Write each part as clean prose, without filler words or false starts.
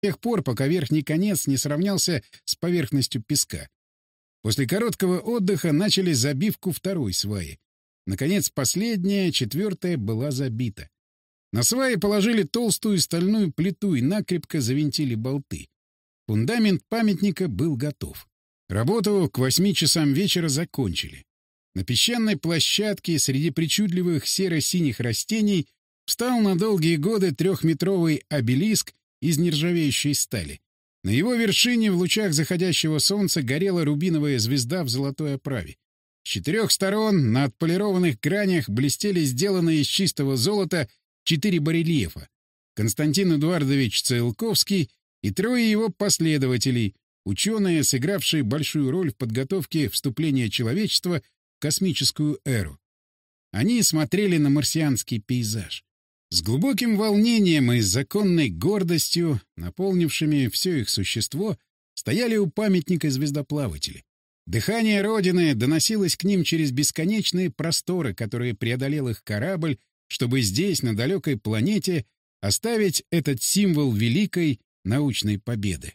тех пор, пока верхний конец не сравнялся с поверхностью песка. После короткого отдыха начали забивку второй сваи. Наконец, последняя, четвертая, была забита. На сваи положили толстую стальную плиту и накрепко завинтили болты. Фундамент памятника был готов. Работу к 8 часам вечера закончили. На песчаной площадке среди причудливых серо-синих растений встал на долгие годы 3-метровый обелиск из нержавеющей стали. На его вершине в лучах заходящего солнца горела рубиновая звезда в золотой оправе. С 4 сторон на отполированных гранях блестели сделанные из чистого золота 4 барельефа. Константин Эдуардович Циолковский и 3 его последователей, ученые, сыгравшие большую роль в подготовке вступления человечества в космическую эру. Они смотрели на марсианский пейзаж. С глубоким волнением и законной гордостью, наполнившими все их существо, стояли у памятника звездоплаватели. Дыхание Родины доносилось к ним через бесконечные просторы, которые преодолел их корабль, чтобы здесь, на далекой планете, оставить этот символ великой научной победы.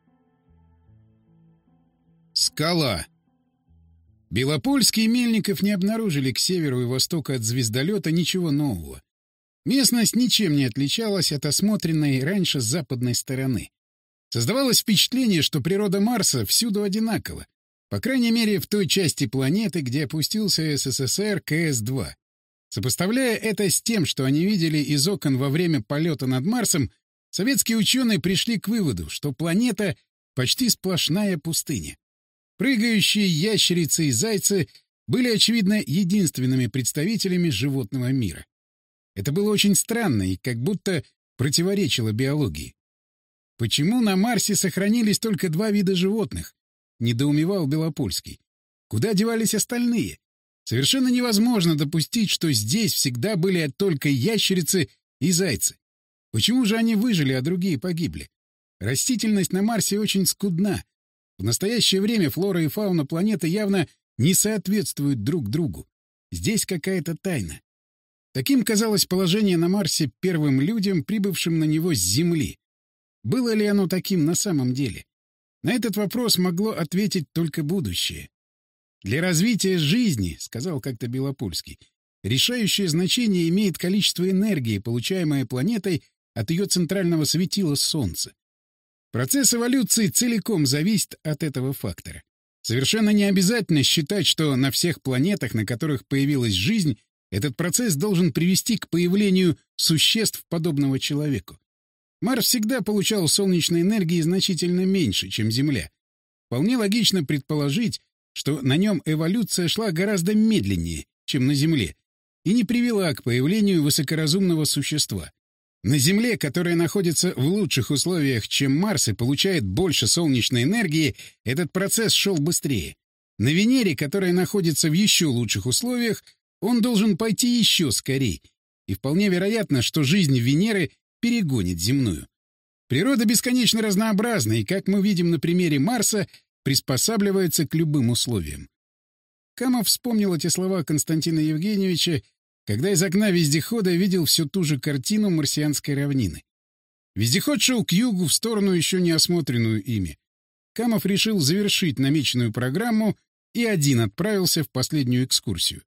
Скала. Белопольский и Мельников не обнаружили к северу и востоку от звездолета ничего нового. Местность ничем не отличалась от осмотренной раньше с западной стороны. Создавалось впечатление, что природа Марса всюду одинакова, по крайней мере в той части планеты, где опустился СССР КС-2. Сопоставляя это с тем, что они видели из окон во время полета над Марсом, советские ученые пришли к выводу, что планета — почти сплошная пустыня. Прыгающие ящерицы и зайцы были, очевидно, единственными представителями животного мира. Это было очень странно и как будто противоречило биологии. «Почему на Марсе сохранились только 2 вида животных?» — недоумевал Белопольский. «Куда девались остальные? Совершенно невозможно допустить, что здесь всегда были только ящерицы и зайцы. Почему же они выжили, а другие погибли? Растительность на Марсе очень скудна. В настоящее время флора и фауна планеты явно не соответствуют друг другу. Здесь какая-то тайна. Таким казалось положение на Марсе первым людям, прибывшим на него с Земли. Было ли оно таким на самом деле? На этот вопрос могло ответить только будущее. «Для развития жизни, — сказал как-то Белопольский, — решающее значение имеет количество энергии, получаемое планетой от ее центрального светила Солнца. Процесс эволюции целиком зависит от этого фактора. Совершенно не обязательно считать, что на всех планетах, на которых появилась жизнь, этот процесс должен привести к появлению существ, подобного человеку. Марс всегда получал солнечной энергии значительно меньше, чем Земля. Вполне логично предположить, что на нем эволюция шла гораздо медленнее, чем на Земле, и не привела к появлению высокоразумного существа. На Земле, которая находится в лучших условиях, чем Марс, и получает больше солнечной энергии, этот процесс шел быстрее. На Венере, которая находится в еще лучших условиях, он должен пойти еще скорее, и вполне вероятно, что жизнь Венеры перегонит земную. Природа бесконечно разнообразна, и, как мы видим на примере Марса, приспосабливается к любым условиям. Камов вспомнил эти слова Константина Евгеньевича, когда из окна вездехода видел всю ту же картину марсианской равнины. Вездеход шел к югу, в сторону еще не осмотренную ими. Камов решил завершить намеченную программу и один отправился в последнюю экскурсию.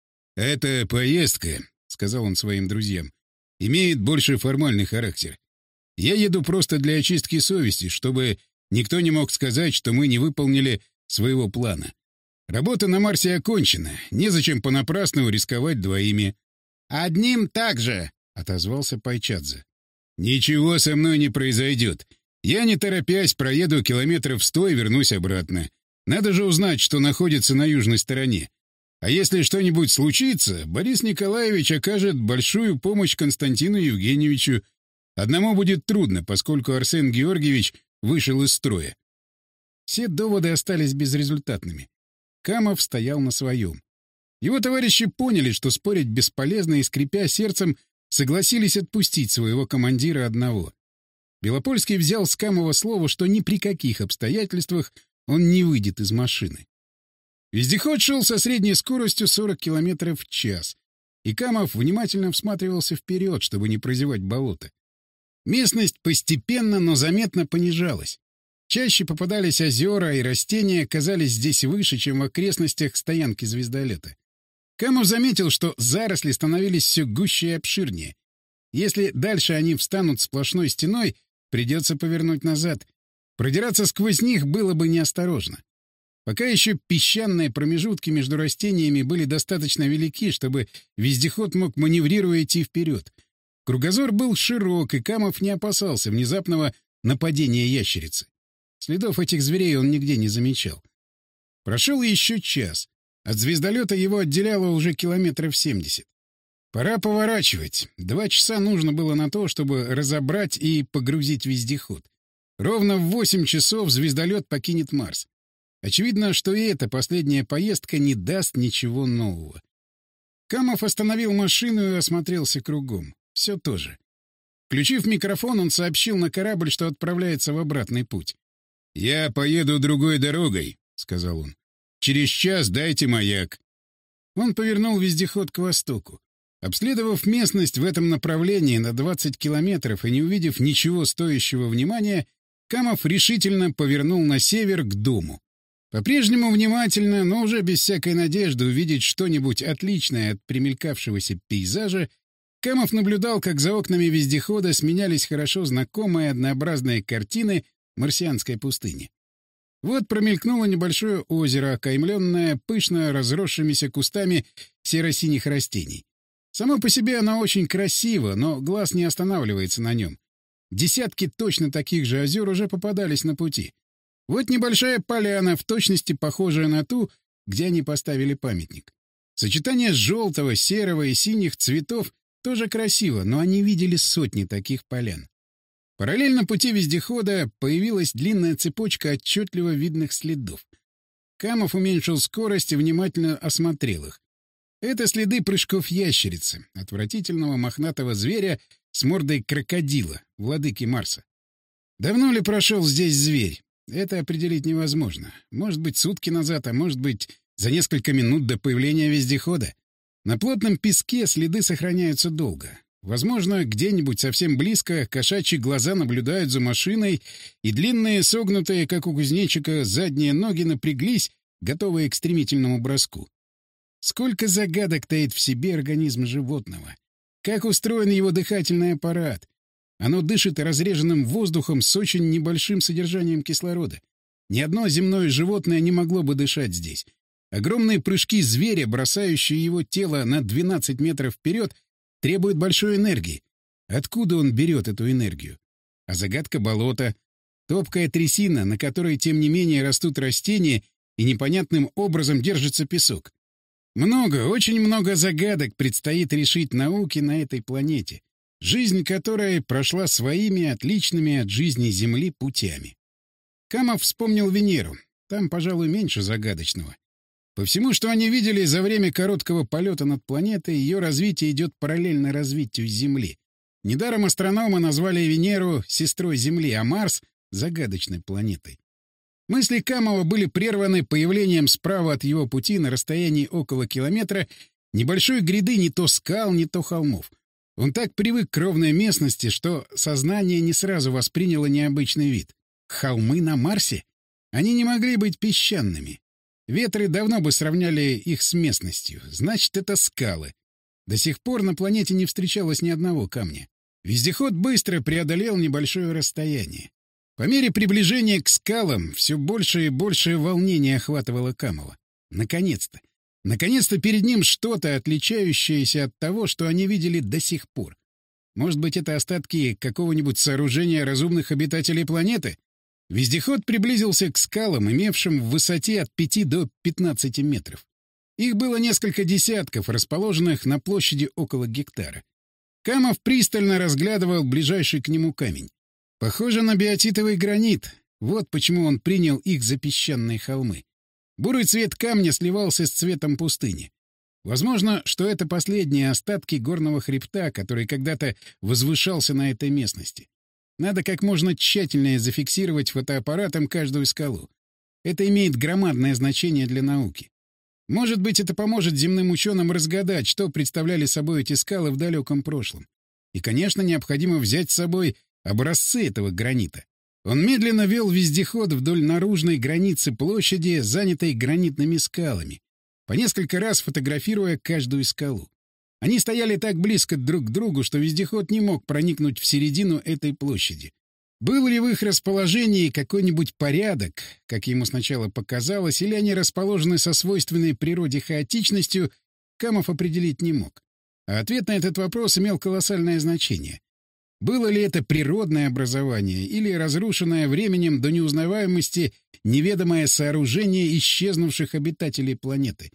«Эта поездка, — сказал он своим друзьям, — имеет больше формальный характер. Я еду просто для очистки совести, чтобы никто не мог сказать, что мы не выполнили своего плана. Работа на Марсе окончена, незачем понапрасну рисковать двоими». «Одним так же, — отозвался Пайчадзе. «Ничего со мной не произойдет. Я, не торопясь, проеду километров 100 и вернусь обратно. Надо же узнать, что находится на южной стороне. А если что-нибудь случится, Борис Николаевич окажет большую помощь Константину Евгеньевичу. Одному будет трудно, поскольку Арсен Георгиевич вышел из строя». Все доводы остались безрезультатными. Камов стоял на своем. Его товарищи поняли, что спорить бесполезно, и, скрипя сердцем, согласились отпустить своего командира одного. Белопольский взял с Камова слово, что ни при каких обстоятельствах он не выйдет из машины. Вездеход шел со средней скоростью 40 км в час, и Камов внимательно всматривался вперед, чтобы не прозевать болото. Местность постепенно, но заметно понижалась. Чаще попадались озера, и растения казались здесь выше, чем в окрестностях стоянки звездолета. Камов заметил, что заросли становились все гуще и обширнее. Если дальше они встанут сплошной стеной, придется повернуть назад. Продираться сквозь них было бы неосторожно. Пока еще песчаные промежутки между растениями были достаточно велики, чтобы вездеход мог, маневрируя, идти вперед. Кругозор был широк, и Камов не опасался внезапного нападения ящерицы. Следов этих зверей он нигде не замечал. Прошел еще час. От звездолета его отделяло уже километров 70. Пора поворачивать. 2 часа нужно было на то, чтобы разобрать и погрузить вездеход. Ровно в 8 часов звездолет покинет Марс. Очевидно, что и эта последняя поездка не даст ничего нового. Камов остановил машину и осмотрелся кругом. Все то же. Включив микрофон, он сообщил на корабль, что отправляется в обратный путь. «Я поеду другой дорогой», — сказал он. «Через час дайте маяк». Он повернул вездеход к востоку. Обследовав местность в этом направлении на 20 километров и не увидев ничего стоящего внимания, Камов решительно повернул на север к дому. По-прежнему внимательно, но уже без всякой надежды увидеть что-нибудь отличное от примелькавшегося пейзажа, Камов наблюдал, как за окнами вездехода сменялись хорошо знакомые однообразные картины марсианской пустыни. Вот промелькнуло небольшое озеро, окаймленное пышно разросшимися кустами серо-синих растений. Само по себе оно очень красиво, но глаз не останавливается на нем. Десятки точно таких же озер уже попадались на пути. Вот небольшая поляна, в точности похожая на ту, где они поставили памятник. Сочетание желтого, серого и синих цветов тоже красиво, но они видели сотни таких полян. Параллельно пути вездехода появилась длинная цепочка отчетливо видных следов. Камов уменьшил скорость и внимательно осмотрел их. Это следы прыжков ящерицы, отвратительного мохнатого зверя с мордой крокодила, владыки Марса. Давно ли прошел здесь зверь? Это определить невозможно. Может быть, сутки назад, а может быть, за несколько минут до появления вездехода. На плотном песке следы сохраняются долго. Возможно, где-нибудь совсем близко кошачьи глаза наблюдают за машиной, и длинные, согнутые, как у кузнечика, задние ноги напряглись, готовые к стремительному броску. Сколько загадок таит в себе организм животного. Как устроен его дыхательный аппарат. Оно дышит разреженным воздухом с очень небольшим содержанием кислорода. Ни одно земное животное не могло бы дышать здесь. Огромные прыжки зверя, бросающие его тело на 12 метров вперед, требуют большой энергии. Откуда он берет эту энергию? А загадка болота. Топкая трясина, на которой, тем не менее, растут растения, и непонятным образом держится песок. Много, очень много загадок предстоит решить науке на этой планете, жизнь которой прошла своими, отличными от жизни Земли, путями. Камов вспомнил Венеру. Там, пожалуй, меньше загадочного. По всему, что они видели за время короткого полета над планетой, ее развитие идет параллельно развитию Земли. Недаром астрономы назвали Венеру сестрой Земли, а Марс — загадочной планетой. Мысли Камова были прерваны появлением справа от его пути на расстоянии около километра небольшой гряды не то скал, не то холмов. Он так привык к ровной местности, что сознание не сразу восприняло необычный вид. Холмы на Марсе? Они не могли быть песчаными. Ветры давно бы сравняли их с местностью. Значит, это скалы. До сих пор на планете не встречалось ни одного камня. Вездеход быстро преодолел небольшое расстояние. По мере приближения к скалам все больше и больше волнения охватывало Камова. Наконец-то! Наконец-то перед ним что-то, отличающееся от того, что они видели до сих пор. Может быть, это остатки какого-нибудь сооружения разумных обитателей планеты? Вездеход приблизился к скалам, имевшим в высоте от 5 до 15 метров. Их было несколько десятков, расположенных на площади около гектара. Камов пристально разглядывал ближайший к нему камень. Похоже на биотитовый гранит. Вот почему он принял их за песчаные холмы. Бурый цвет камня сливался с цветом пустыни. Возможно, что это последние остатки горного хребта, который когда-то возвышался на этой местности. Надо как можно тщательнее зафиксировать фотоаппаратом каждую скалу. Это имеет громадное значение для науки. Может быть, это поможет земным ученым разгадать, что представляли собой эти скалы в далеком прошлом. И, конечно, необходимо взять с собой образцы этого гранита. Он медленно вел вездеход вдоль наружной границы площади, занятой гранитными скалами, по несколько раз фотографируя каждую скалу. Они стояли так близко друг к другу, что вездеход не мог проникнуть в середину этой площади. Был ли в их расположении какой-нибудь порядок, как ему сначала показалось, или они расположены со свойственной природе хаотичностью, Камов определить не мог. А ответ на этот вопрос имел колоссальное значение. Было ли это природное образование или разрушенное временем до неузнаваемости неведомое сооружение исчезнувших обитателей планеты?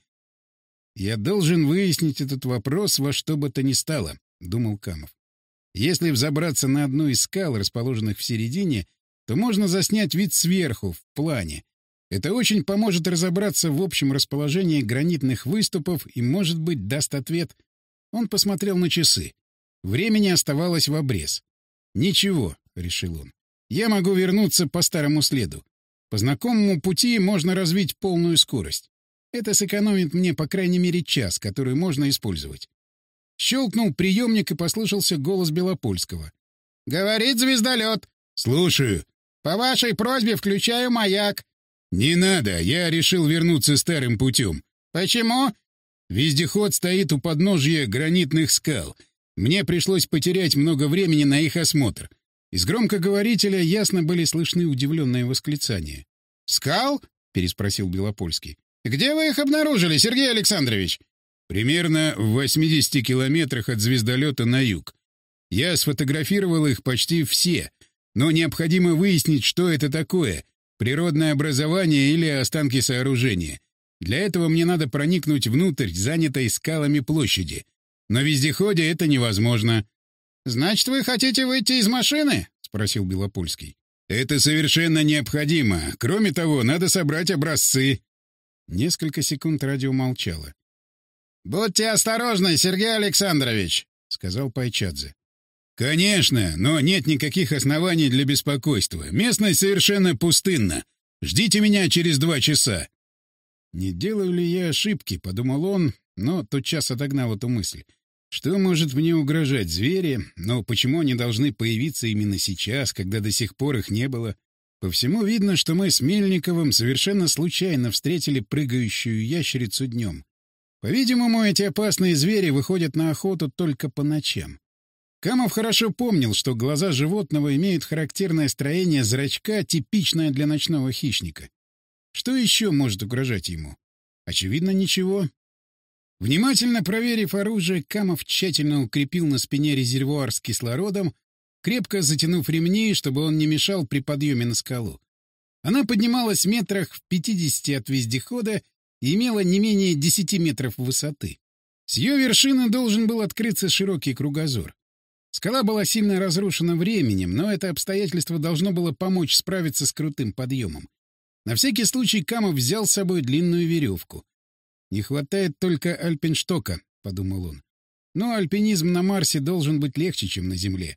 «Я должен выяснить этот вопрос во что бы то ни стало», — думал Камов. «Если взобраться на одну из скал, расположенных в середине, то можно заснять вид сверху, в плане. Это очень поможет разобраться в общем расположении гранитных выступов и, может быть, даст ответ». Он посмотрел на часы. Времени оставалось в обрез. «Ничего», — решил он, — «я могу вернуться по старому следу. По знакомому пути можно развить полную скорость. Это сэкономит мне по крайней мере час, который можно использовать». Щелкнул приемник, и послышался голос Белопольского. «Говорит звездолет». «Слушаю». «По вашей просьбе включаю маяк». «Не надо, я решил вернуться старым путем». «Почему?» «Вездеход стоит у подножья гранитных скал. Мне пришлось потерять много времени на их осмотр». Из громкоговорителя ясно были слышны удивленные восклицания. «Скал?» — переспросил Белопольский. «Где вы их обнаружили, Сергей Александрович?» «Примерно в 80 километрах от звездолета на юг. Я сфотографировал их почти все, но необходимо выяснить, что это такое — природное образование или останки сооружения. Для этого мне надо проникнуть внутрь занятой скалами площади. На вездеходе это невозможно». «Значит, вы хотите выйти из машины?» — спросил Белопольский. «Это совершенно необходимо. Кроме того, надо собрать образцы». Несколько секунд радио молчало. «Будьте осторожны, Сергей Александрович», — сказал Пайчадзе. «Конечно, но нет никаких оснований для беспокойства. Местность совершенно пустынна. Ждите меня через 2 часа». «Не делаю ли я ошибки?» — подумал он, но тотчас отогнал эту мысль. «Что может мне угрожать? Звери? Но почему они должны появиться именно сейчас, когда до сих пор их не было? По всему видно, что мы с Мельниковым совершенно случайно встретили прыгающую ящерицу днем. По-видимому, эти опасные звери выходят на охоту только по ночам». Камов хорошо помнил, что глаза животного имеют характерное строение зрачка, типичное для ночного хищника. Что еще может угрожать ему? Очевидно, ничего. Внимательно проверив оружие, Камов тщательно укрепил на спине резервуар с кислородом, крепко затянув ремни, чтобы он не мешал при подъеме на скалу. Она поднималась метрах в 50 от вездехода и имела не менее 10 метров высоты. С ее вершины должен был открыться широкий кругозор. Скала была сильно разрушена временем, но это обстоятельство должно было помочь справиться с крутым подъемом. На всякий случай Камов взял с собой длинную веревку. «Не хватает только альпинштока», — подумал он. «Но альпинизм на Марсе должен быть легче, чем на Земле».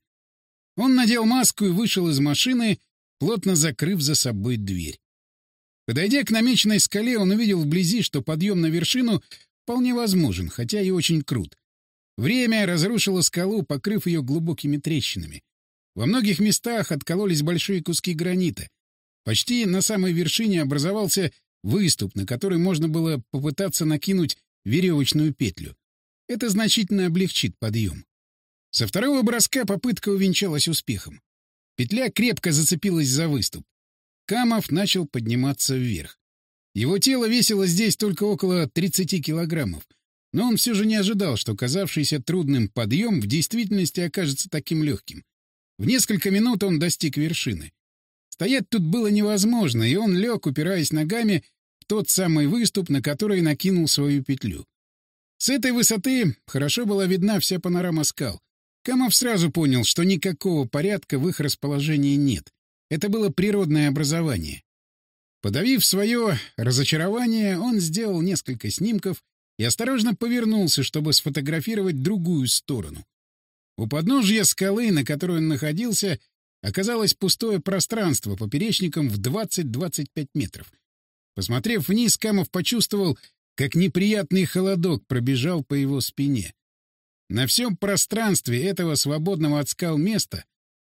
Он надел маску и вышел из машины, плотно закрыв за собой дверь. Подойдя к намеченной скале, он увидел вблизи, что подъем на вершину вполне возможен, хотя и очень крут. Время разрушило скалу, покрыв ее глубокими трещинами. Во многих местах откололись большие куски гранита. Почти на самой вершине образовался выступ, на который можно было попытаться накинуть веревочную петлю. Это значительно облегчит подъем. Со второго броска попытка увенчалась успехом. Петля крепко зацепилась за выступ. Камов начал подниматься вверх. Его тело весило здесь только около 30 килограммов, но он все же не ожидал, что казавшийся трудным подъем в действительности окажется таким легким. В несколько минут он достиг вершины. Стоять тут было невозможно, и он лег, упираясь ногами в тот самый выступ, на который накинул свою петлю. С этой высоты хорошо была видна вся панорама скал. Камов сразу понял, что никакого порядка в их расположении нет. Это было природное образование. Подавив свое разочарование, он сделал несколько снимков и осторожно повернулся, чтобы сфотографировать другую сторону. У подножья скалы, на которой он находился, оказалось пустое пространство поперечником в 20-25 метров. Посмотрев вниз, Камов почувствовал, как неприятный холодок пробежал по его спине. На всем пространстве этого свободного от скал места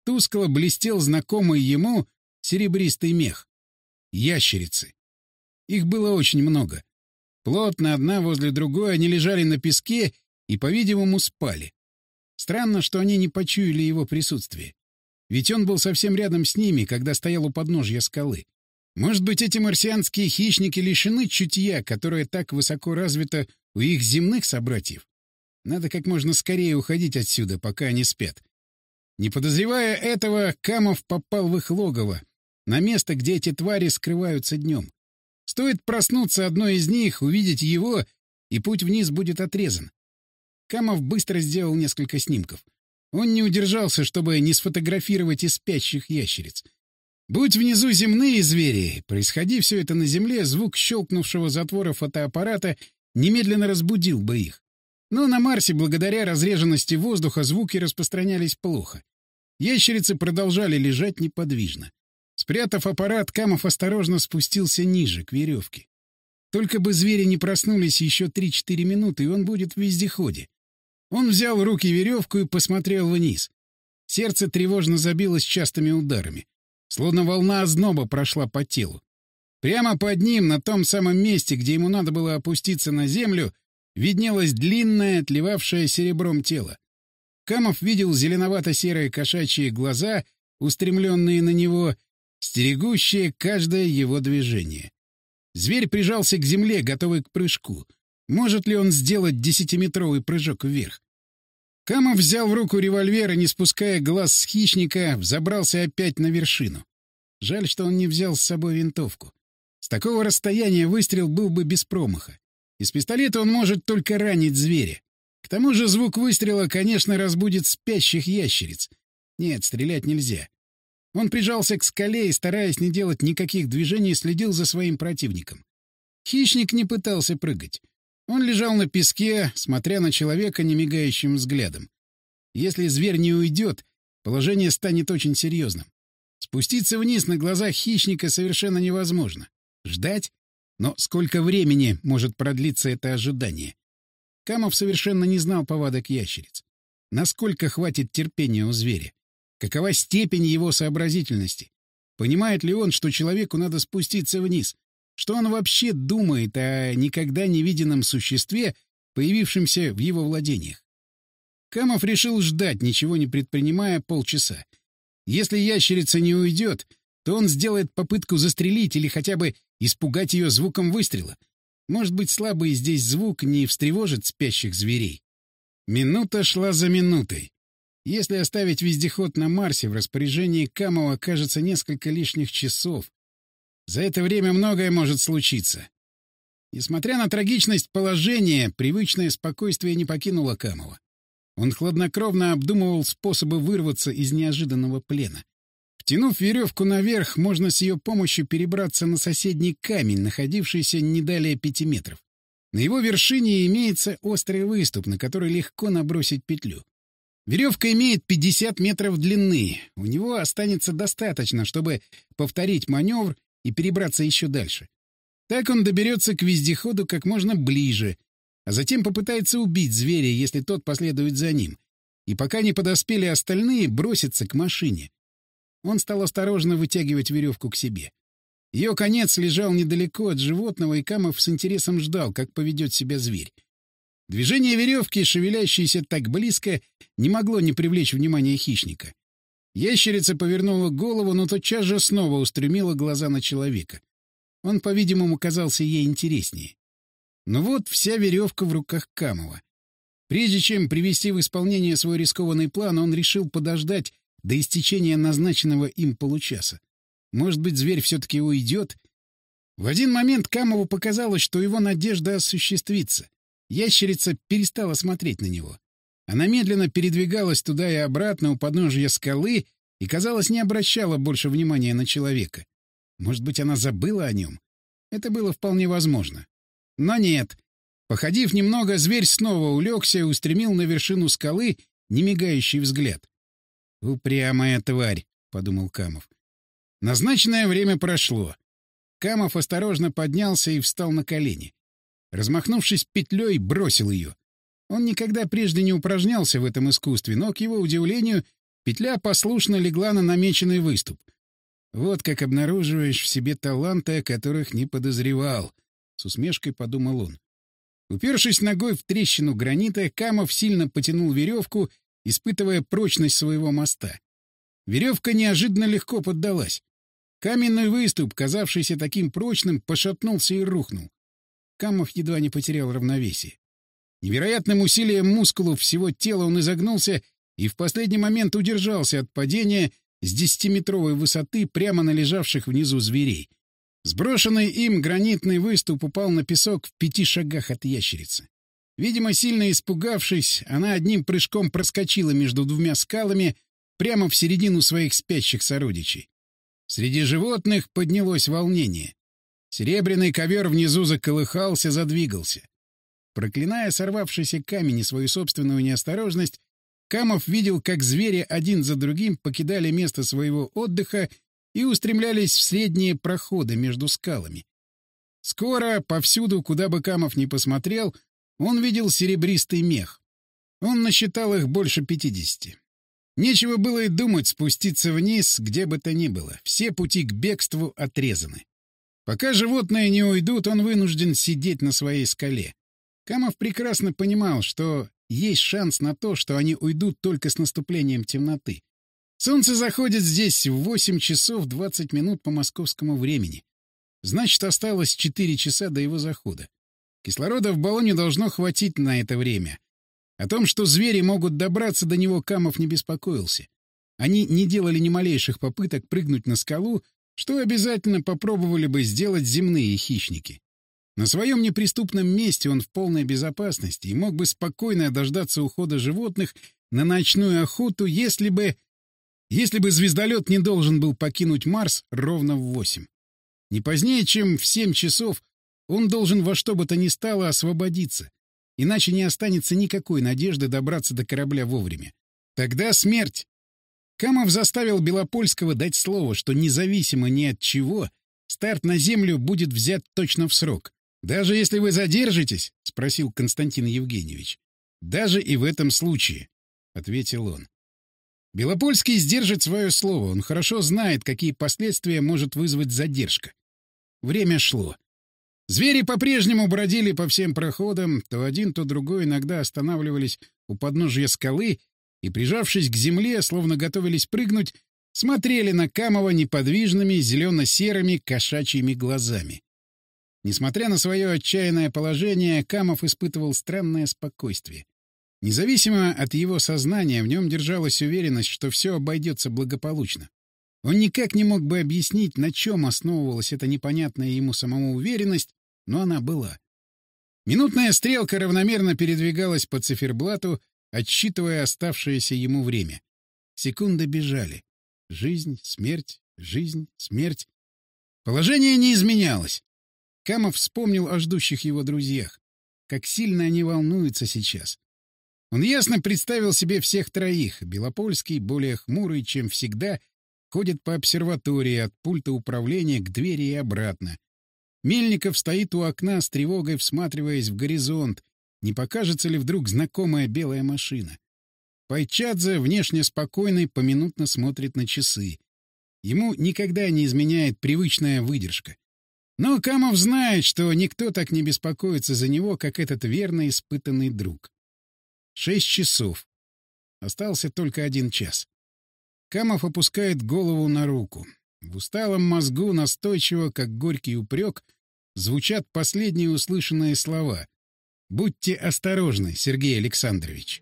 тускло блестел знакомый ему серебристый мех. Ящерицы. Их было очень много. Плотно, одна возле другой, они лежали на песке и, по-видимому, спали. Странно, что они не почуяли его присутствие. Ведь он был совсем рядом с ними, когда стоял у подножья скалы. Может быть, эти марсианские хищники лишены чутья, которое так высоко развито у их земных собратьев? Надо как можно скорее уходить отсюда, пока они спят. Не подозревая этого, Камов попал в их логово, на место, где эти твари скрываются днем. Стоит проснуться одной из них, увидеть его, и путь вниз будет отрезан. Камов быстро сделал несколько снимков. Он не удержался, чтобы не сфотографировать и спящих ящериц. Будь внизу земные звери, происходи все это на земле, звук щелкнувшего затвора фотоаппарата немедленно разбудил бы их. Но на Марсе, благодаря разреженности воздуха, звуки распространялись плохо. Ящерицы продолжали лежать неподвижно. Спрятав аппарат, Камов осторожно спустился ниже, к веревке. Только бы звери не проснулись еще 3-4 минуты, и он будет в вездеходе. Он взял в руки веревку и посмотрел вниз. Сердце тревожно забилось частыми ударами. Словно волна озноба прошла по телу. Прямо под ним, на том самом месте, где ему надо было опуститься на землю, виднелось длинное, отливавшее серебром тело. Камов видел зеленовато-серые кошачьи глаза, устремленные на него, стерегущие каждое его движение. Зверь прижался к земле, готовый к прыжку. Может ли он сделать 10-метровый прыжок вверх? Камов взял в руку револьвер и, не спуская глаз с хищника, взобрался опять на вершину. Жаль, что он не взял с собой винтовку. С такого расстояния выстрел был бы без промаха. Из пистолета он может только ранить зверя. К тому же звук выстрела, конечно, разбудит спящих ящериц. Нет, стрелять нельзя. Он прижался к скале и, стараясь не делать никаких движений, следил за своим противником. Хищник не пытался прыгать. Он лежал на песке, смотря на человека немигающим взглядом. Если зверь не уйдет, положение станет очень серьезным. Спуститься вниз на глазах хищника совершенно невозможно. Ждать? Но сколько времени может продлиться это ожидание? Камов совершенно не знал повадок ящериц. Насколько хватит терпения у зверя? Какова степень его сообразительности? Понимает ли он, что человеку надо спуститься вниз? Что он вообще думает о никогда не виденном существе, появившемся в его владениях? Камов решил ждать, ничего не предпринимая, полчаса. Если ящерица не уйдет, то он сделает попытку застрелить или хотя бы испугать ее звуком выстрела. Может быть, слабый здесь звук не встревожит спящих зверей. Минута шла за минутой. Если оставить вездеход на Марсе, в распоряжении Камова окажется несколько лишних часов. За это время многое может случиться. Несмотря на трагичность положения, привычное спокойствие не покинуло Камова. Он хладнокровно обдумывал способы вырваться из неожиданного плена. Втянув веревку наверх, можно с ее помощью перебраться на соседний камень, находившийся не далее 5 метров. На его вершине имеется острый выступ, на который легко набросить петлю. Веревка имеет 50 метров длины. У него останется достаточно, чтобы повторить маневр и перебраться еще дальше. Так он доберется к вездеходу как можно ближе, а затем попытается убить зверя, если тот последует за ним. И пока не подоспели остальные, бросится к машине. Он стал осторожно вытягивать веревку к себе. Ее конец лежал недалеко от животного, и Камов с интересом ждал, как поведет себя зверь. Движение веревки, шевелящейся так близко, не могло не привлечь внимания хищника. Ящерица повернула голову, но тотчас же снова устремила глаза на человека. Он, по-видимому, казался ей интереснее. Но вот вся веревка в руках Камова. Прежде чем привести в исполнение свой рискованный план, он решил подождать до истечения назначенного им получаса. Может быть, зверь все-таки уйдет? В один момент Камову показалось, что его надежда осуществится. Ящерица перестала смотреть на него. Она медленно передвигалась туда и обратно у подножия скалы и, казалось, не обращала больше внимания на человека. Может быть, она забыла о нем? Это было вполне возможно. Но нет. Походив немного, зверь снова улегся и устремил на вершину скалы немигающий взгляд. «Упрямая тварь», — подумал Камов. Назначенное время прошло. Камов осторожно поднялся и встал на колени. Размахнувшись петлей, бросил ее. Он никогда прежде не упражнялся в этом искусстве, но, к его удивлению, Петля послушно легла на намеченный выступ. Вот как обнаруживаешь в себе таланты, о которых не подозревал, — с усмешкой подумал он. Упершись ногой в трещину гранита, Камов сильно потянул веревку, испытывая прочность своего моста. Веревка неожиданно легко поддалась. Каменный выступ, казавшийся таким прочным, пошатнулся и рухнул. Камов едва не потерял равновесие. Невероятным усилием мускулов всего тела он изогнулся и в последний момент удержался от падения с 10-метровой высоты прямо на лежавших внизу зверей. Сброшенный им гранитный выступ упал на песок в 5 шагах от ящерицы. Видимо, сильно испугавшись, она одним прыжком проскочила между 2 скалами прямо в середину своих спящих сородичей. Среди животных поднялось волнение. Серебряный ковер внизу заколыхался, задвигался. Проклиная сорвавшийся камень и свою собственную неосторожность, Камов видел, как звери один за другим покидали место своего отдыха и устремлялись в средние проходы между скалами. Скоро, повсюду, куда бы Камов ни посмотрел, он видел серебристый мех. Он насчитал их больше 50. Нечего было и думать спуститься вниз, где бы то ни было. Все пути к бегству отрезаны. Пока животные не уйдут, он вынужден сидеть на своей скале. Камов прекрасно понимал, что есть шанс на то, что они уйдут только с наступлением темноты. Солнце заходит здесь в 8 часов 20 минут по московскому времени. Значит, осталось 4 часа до его захода. Кислорода в баллоне должно хватить на это время. О том, что звери могут добраться до него, Камов не беспокоился. Они не делали ни малейших попыток прыгнуть на скалу, что обязательно попробовали бы сделать земные хищники. На своем неприступном месте он в полной безопасности и мог бы спокойно дождаться ухода животных на ночную охоту, если бы звездолет не должен был покинуть Марс ровно в 8. Не позднее, чем в 7 часов, он должен во что бы то ни стало освободиться, иначе не останется никакой надежды добраться до корабля вовремя. Тогда смерть. Камов заставил Белопольского дать слово, что независимо ни от чего, старт на Землю будет взят точно в срок. «Даже если вы задержитесь?» — спросил Константин Евгеньевич. «Даже и в этом случае», — ответил он. Белопольский сдержит свое слово. Он хорошо знает, какие последствия может вызвать задержка. Время шло. Звери по-прежнему бродили по всем проходам, то один, то другой иногда останавливались у подножия скалы и, прижавшись к земле, словно готовились прыгнуть, смотрели на Камова неподвижными зелено-серыми кошачьими глазами. Несмотря на свое отчаянное положение, Камов испытывал странное спокойствие. Независимо от его сознания, в нем держалась уверенность, что все обойдется благополучно. Он никак не мог бы объяснить, на чем основывалась эта непонятная ему самому уверенность, но она была. Минутная стрелка равномерно передвигалась по циферблату, отсчитывая оставшееся ему время. Секунды бежали. Жизнь, смерть, жизнь, смерть. Положение не изменялось. Камов вспомнил о ждущих его друзьях. Как сильно они волнуются сейчас. Он ясно представил себе всех троих. Белопольский, более хмурый, чем всегда, ходит по обсерватории от пульта управления к двери и обратно. Мельников стоит у окна с тревогой, всматриваясь в горизонт. Не покажется ли вдруг знакомая белая машина? Пайчадзе, внешне спокойный, поминутно смотрит на часы. Ему никогда не изменяет привычная выдержка. Но Камов знает, что никто так не беспокоится за него, как этот верно испытанный друг. 6 часов. Остался только 1 час. Камов опускает голову на руку. В усталом мозгу настойчиво, как горький упрек, звучат последние услышанные слова. «Будьте осторожны, Сергей Александрович».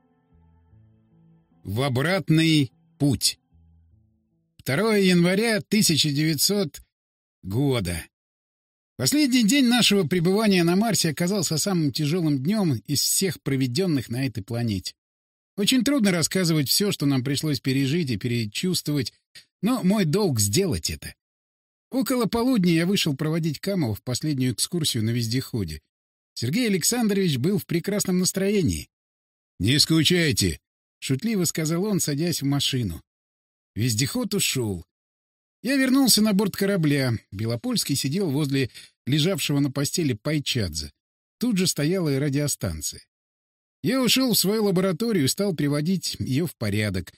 В обратный путь. 2 января 1900 года. Последний день нашего пребывания на Марсе оказался самым тяжелым днем из всех проведенных на этой планете. Очень трудно рассказывать все, что нам пришлось пережить и перечувствовать, но мой долг — сделать это. Около полудня я вышел проводить Камова в последнюю экскурсию на вездеходе. Сергей Александрович был в прекрасном настроении. «Не скучайте», — шутливо сказал он, садясь в машину. Вездеход ушел. Я вернулся на борт корабля. Белопольский сидел возле лежавшего на постели Пайчадзе. Тут же стояла и радиостанция. Я ушел в свою лабораторию и стал приводить ее в порядок.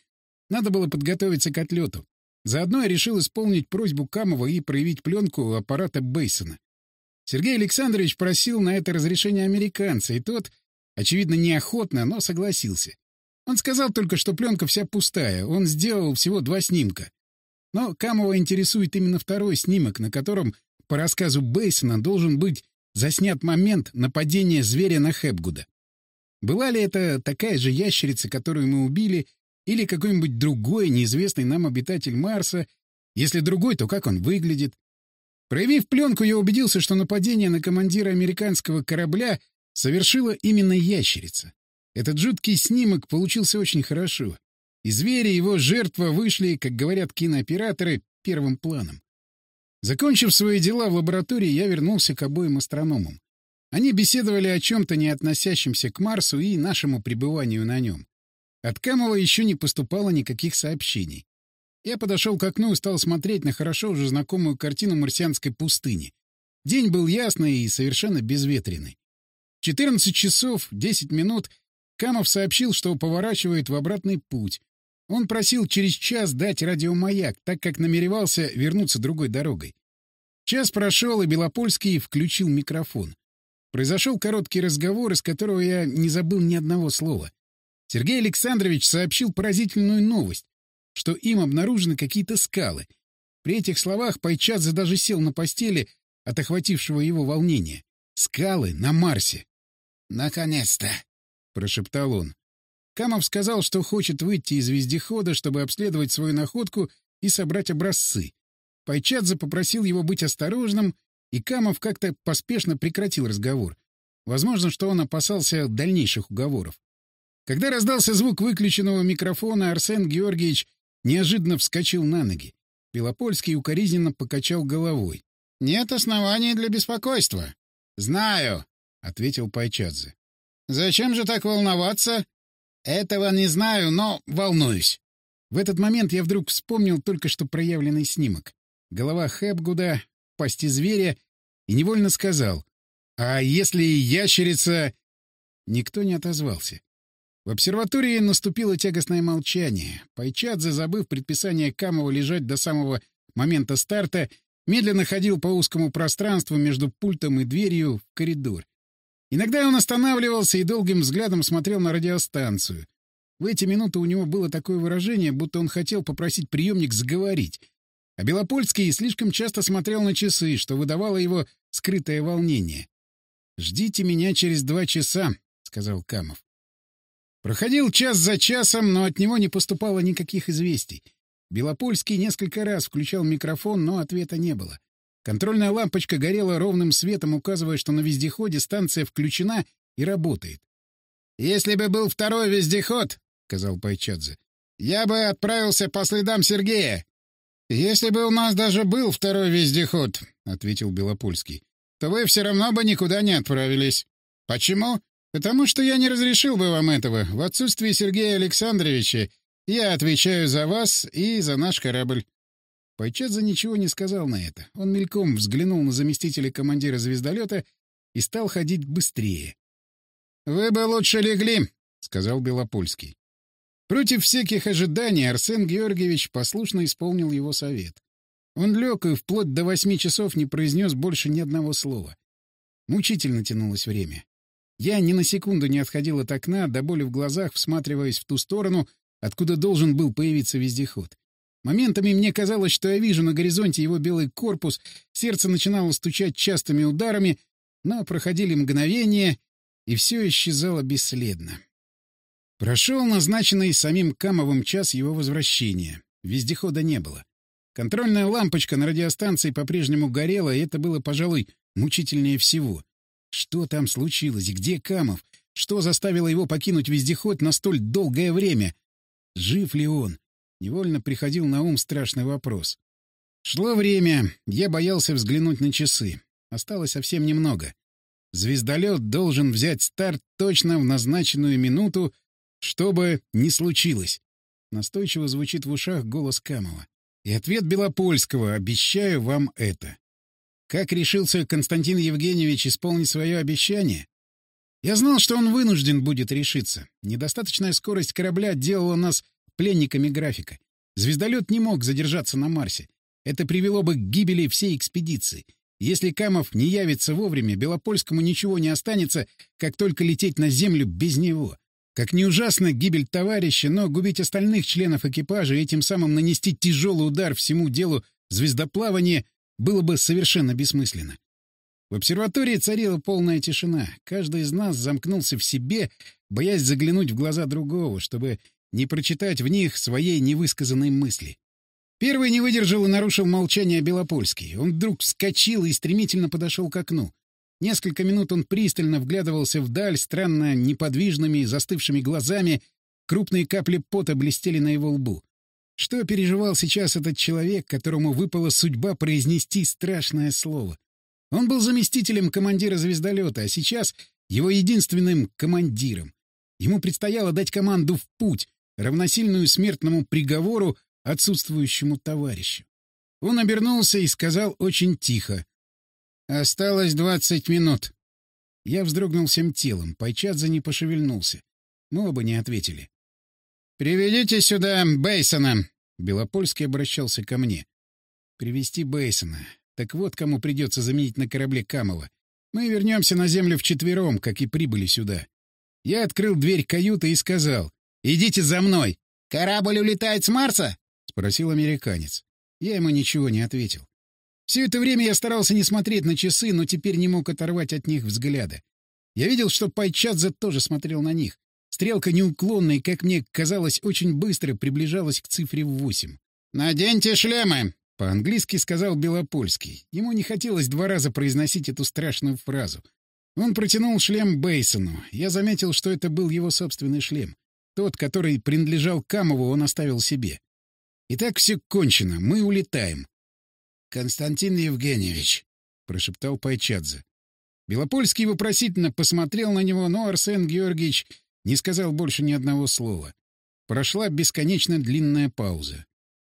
Надо было подготовиться к отлету. Заодно я решил исполнить просьбу Камова и проявить пленку аппарата Бейсона. Сергей Александрович просил на это разрешение американца, и тот, очевидно, неохотно, но согласился. Он сказал только, что пленка вся пустая, он сделал всего 2 снимка. Но Камова интересует именно второй снимок, на котором, по рассказу Бейсона, должен быть заснят момент нападения зверя на Хепгуда. Была ли это такая же ящерица, которую мы убили, или какой-нибудь другой, неизвестный нам обитатель Марса? Если другой, то как он выглядит? Проявив пленку, я убедился, что нападение на командира американского корабля совершила именно ящерица. Этот жуткий снимок получился очень хорошо. И звери, его жертва вышли, как говорят кинооператоры, первым планом. Закончив свои дела в лаборатории, я вернулся к обоим астрономам. Они беседовали о чем-то, не относящемся к Марсу и нашему пребыванию на нем. От Камова еще не поступало никаких сообщений. Я подошел к окну и стал смотреть на хорошо уже знакомую картину марсианской пустыни. День был ясный и совершенно безветренный. В 14 часов 10 минут Камов сообщил, что поворачивает в обратный путь. Он просил через час дать радиомаяк, так как намеревался вернуться другой дорогой. Час прошел, и Белопольский включил микрофон. Произошел короткий разговор, из которого я не забыл ни одного слова. Сергей Александрович сообщил поразительную новость, что им обнаружены какие-то скалы. При этих словах Пайчадзе даже сел на постели от охватившего его волнения. Скалы на Марсе. «Наконец-то!» — прошептал он. Камов сказал, что хочет выйти из вездехода, чтобы обследовать свою находку и собрать образцы. Пайчадзе попросил его быть осторожным, и Камов как-то поспешно прекратил разговор. Возможно, что он опасался дальнейших уговоров. Когда раздался звук выключенного микрофона, Арсен Георгиевич неожиданно вскочил на ноги. Белопольский укоризненно покачал головой. — Нет оснований для беспокойства. — Знаю, — ответил Пайчадзе. — Зачем же так волноваться? — Этого не знаю, но волнуюсь. В этот момент я вдруг вспомнил только что проявленный снимок. Голова Хепгуда, пасти зверя, и невольно сказал: «А если ящерица...» Никто не отозвался. В обсерватории наступило тягостное молчание. Пайчадзе, забыв предписание Камова лежать до самого момента старта, медленно ходил по узкому пространству между пультом и дверью в коридор. Иногда он останавливался и долгим взглядом смотрел на радиостанцию. В эти минуты у него было такое выражение, будто он хотел попросить приемник заговорить. А Белопольский слишком часто смотрел на часы, что выдавало его скрытое волнение. «Ждите меня через 2 часа», — сказал Камов. Проходил час за часом, но от него не поступало никаких известий. Белопольский несколько раз включал микрофон, но ответа не было. Контрольная лампочка горела ровным светом, указывая, что на вездеходе станция включена и работает. «Если бы был второй вездеход, — сказал Пайчадзе, — я бы отправился по следам Сергея». «Если бы у нас даже был второй вездеход, — ответил Белопольский, — то вы все равно бы никуда не отправились. Почему? Потому что я не разрешил бы вам этого. В отсутствие Сергея Александровича я отвечаю за вас и за наш корабль». Пайчадзе ничего не сказал на это. Он мельком взглянул на заместителя командира звездолета и стал ходить быстрее. «Вы бы лучше легли», — сказал Белопольский. Против всяких ожиданий Арсен Георгиевич послушно исполнил его совет. Он лег и вплоть до 8 часов не произнес больше ни одного слова. Мучительно тянулось время. Я ни на секунду не отходил от окна, до боли в глазах, всматриваясь в ту сторону, откуда должен был появиться вездеход. Моментами мне казалось, что я вижу на горизонте его белый корпус, сердце начинало стучать частыми ударами, но проходили мгновения, и все исчезало бесследно. Прошел назначенный самим Камовым час его возвращения. Вездехода не было. Контрольная лампочка на радиостанции по-прежнему горела, и это было, пожалуй, мучительнее всего. Что там случилось? Где Камов? Что заставило его покинуть вездеход на столь долгое время? Жив ли он? Невольно приходил на ум страшный вопрос. Шло время. Я боялся взглянуть на часы. Осталось совсем немного. Звездолет должен взять старт точно в назначенную минуту, что бы ни случилось. Настойчиво звучит в ушах голос Камова. И ответ Белопольского: «Обещаю вам это». Как решился Константин Евгеньевич исполнить свое обещание? Я знал, что он вынужден будет решиться. Недостаточная скорость корабля делала нас пленниками графика. Звездолет не мог задержаться на Марсе. Это привело бы к гибели всей экспедиции. Если Камов не явится вовремя, Белопольскому ничего не останется, как только лететь на Землю без него. Как ни ужасна гибель товарища, но губить остальных членов экипажа и этим самым нанести тяжелый удар всему делу звездоплавания было бы совершенно бессмысленно. В обсерватории царила полная тишина. Каждый из нас замкнулся в себе, боясь заглянуть в глаза другого, чтобы не прочитать в них своей невысказанной мысли. Первый не выдержал и нарушил молчание Белопольский. Он вдруг вскочил и стремительно подошел к окну. Несколько минут он пристально вглядывался вдаль странно неподвижными, застывшими глазами. Крупные капли пота блестели на его лбу. Что переживал сейчас этот человек, которому выпала судьба произнести страшное слово? Он был заместителем командира звездолета, а сейчас его единственным командиром. Ему предстояло дать команду в путь, равносильную смертному приговору отсутствующему товарищу. Он обернулся и сказал очень тихо: «Осталось 20 минут». Я вздрогнул всем телом, Пайчадзе не пошевельнулся. Мы оба не ответили. «Приведите сюда Бейсона!» Белопольский обращался ко мне. «Привести Бейсона. Так вот, кому придется заменить на корабле Камова. Мы вернемся на Землю вчетвером, как и прибыли сюда». Я открыл дверь каюты и сказал: «Идите за мной!» «Корабль улетает с Марса?» — спросил американец. Я ему ничего не ответил. Все это время я старался не смотреть на часы, но теперь не мог оторвать от них взгляда. Я видел, что Пайчадзе тоже смотрел на них. Стрелка неуклонно и, как мне казалось, очень быстро приближалась к цифре 8. «Наденьте шлемы!» — по-английски сказал Белопольский. Ему не хотелось 2 раза произносить эту страшную фразу. Он протянул шлем Бейсону. Я заметил, что это был его собственный шлем. Тот, который принадлежал Камову, он оставил себе. «Итак, все кончено. Мы улетаем». «Константин Евгеньевич», — прошептал Пайчадзе. Белопольский вопросительно посмотрел на него, но Арсен Георгиевич не сказал больше ни одного слова. Прошла бесконечно длинная пауза.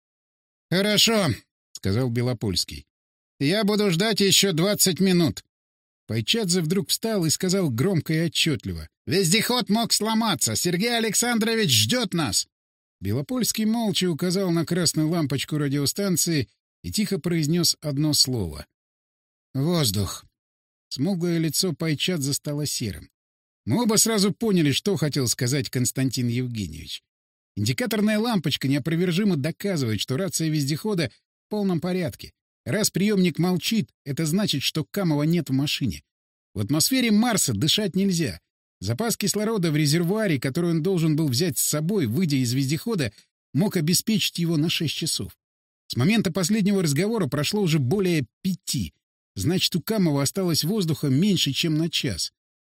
«Хорошо», — сказал Белопольский. «Я буду ждать еще 20 минут». Пайчадзе вдруг встал и сказал громко и отчетливо: «Вездеход мог сломаться. Сергей Александрович ждет нас». Белопольский молча указал на красную лампочку радиостанции и тихо произнес одно слово: «Воздух». Смуглое лицо Пайчадзе стало серым. Мы оба сразу поняли, что хотел сказать Константин Евгеньевич. Индикаторная лампочка неопровержимо доказывает, что рация вездехода в полном порядке. Раз приемник молчит, это значит, что Камова нет в машине. В атмосфере Марса дышать нельзя. Запас кислорода в резервуаре, который он должен был взять с собой, выйдя из вездехода, мог обеспечить его на 6 часов. С момента последнего разговора прошло уже более 5. Значит, у Камова осталось воздуха меньше, чем на час.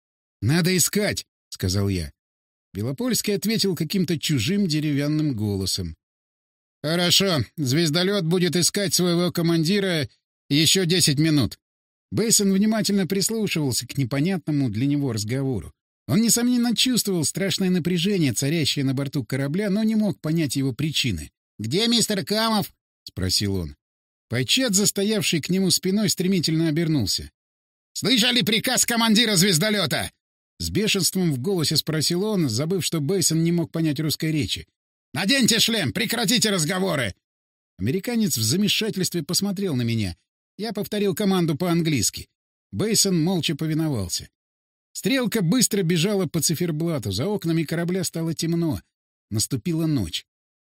«Надо искать», — сказал я. Белопольский ответил каким-то чужим деревянным голосом: «Хорошо, звездолет будет искать своего командира еще 10 минут». Бейсон внимательно прислушивался к непонятному для него разговору. Он, несомненно, чувствовал страшное напряжение, царящее на борту корабля, но не мог понять его причины. «Где мистер Камов?» — спросил он. Пайчадзе, застоявший к нему спиной, стремительно обернулся. «Слышали приказ командира звездолета?» С бешенством в голосе спросил он, забыв, что Бейсон не мог понять русской речи. «Наденьте шлем! Прекратите разговоры!» Американец в замешательстве посмотрел на меня. Я повторил команду по-английски. Бейсон молча повиновался. Стрелка быстро бежала по циферблату. За окнами корабля стало темно. Наступила ночь.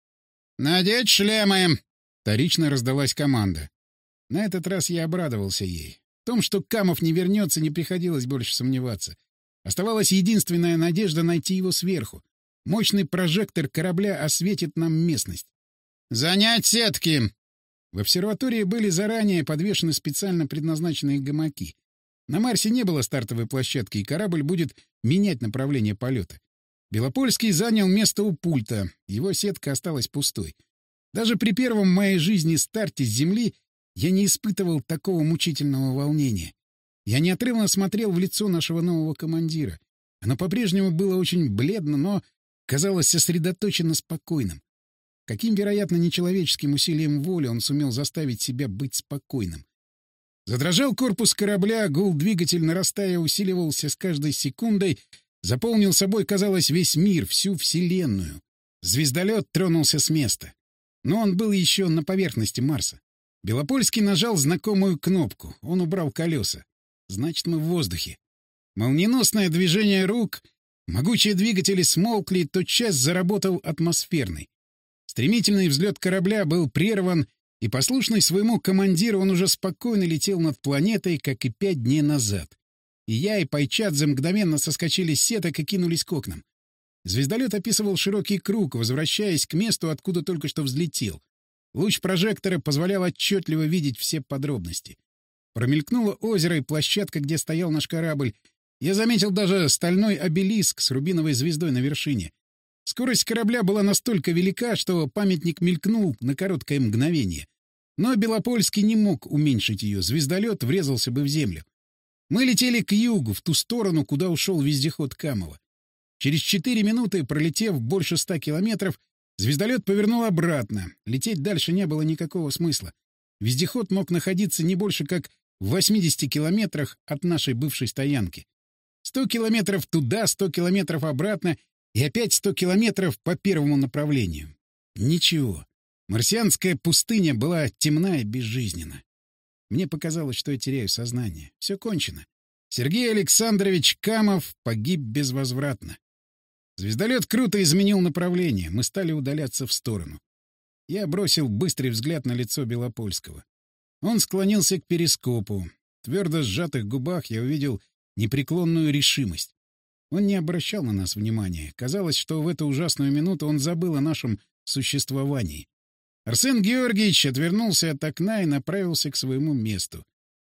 «Надеть шлемы!» — вторично раздалась команда. На этот раз я обрадовался ей. В том, что Камов не вернется, не приходилось больше сомневаться. Оставалась единственная надежда найти его сверху. Мощный прожектор корабля осветит нам местность. «Занять сетки!» В обсерватории были заранее подвешены специально предназначенные гамаки. На Марсе не было стартовой площадки, и корабль будет менять направление полета. Белопольский занял место у пульта, его сетка осталась пустой. Даже при первом в моей жизни старте с Земли я не испытывал такого мучительного волнения. Я неотрывно смотрел в лицо нашего нового командира. Оно по-прежнему было очень бледно, но казалось сосредоточенно спокойным. Каким, вероятно, нечеловеческим усилием воли он сумел заставить себя быть спокойным. Задрожал корпус корабля, гул двигатель, нарастая, усиливался с каждой секундой, заполнил собой, казалось, весь мир, всю Вселенную. Звездолет тронулся с места. Но он был еще на поверхности Марса. Белопольский нажал знакомую кнопку. Он убрал колеса. Значит, мы в воздухе. Молниеносное движение рук. Могучие двигатели смолкли, тотчас заработал атмосферный. Стремительный взлет корабля был прерван, и, послушный своему командиру, он уже спокойно летел над планетой, как и 5 дней назад. И я, и Пайчадзе мгновенно соскочили с сеток и кинулись к окнам. Звездолет описывал широкий круг, возвращаясь к месту, откуда только что взлетел. Луч прожектора позволял отчетливо видеть все подробности. Промелькнуло озеро и площадка, где стоял наш корабль. Я заметил даже стальной обелиск с рубиновой звездой на вершине. Скорость корабля была настолько велика, что памятник мелькнул на короткое мгновение. Но Белопольский не мог уменьшить ее, звездолет врезался бы в землю. Мы летели к югу, в ту сторону, куда ушел вездеход Камова. Через 4 минуты, пролетев больше 100 километров, звездолет повернул обратно. Лететь дальше не было никакого смысла. Вездеход мог находиться не больше как в 80 километрах от нашей бывшей стоянки. 100 километров туда, 100 километров обратно и опять 100 километров по первому направлению. Ничего. Марсианская пустыня была темна и безжизненна. Мне показалось, что я теряю сознание. Все кончено. Сергей Александрович Камов погиб безвозвратно. Звездолет круто изменил направление. Мы стали удаляться в сторону. Я бросил быстрый взгляд на лицо Белопольского. Он склонился к перископу. В твердо сжатых губах я увидел непреклонную решимость. Он не обращал на нас внимания. Казалось, что в эту ужасную минуту он забыл о нашем существовании. Арсен Георгиевич отвернулся от окна и направился к своему месту.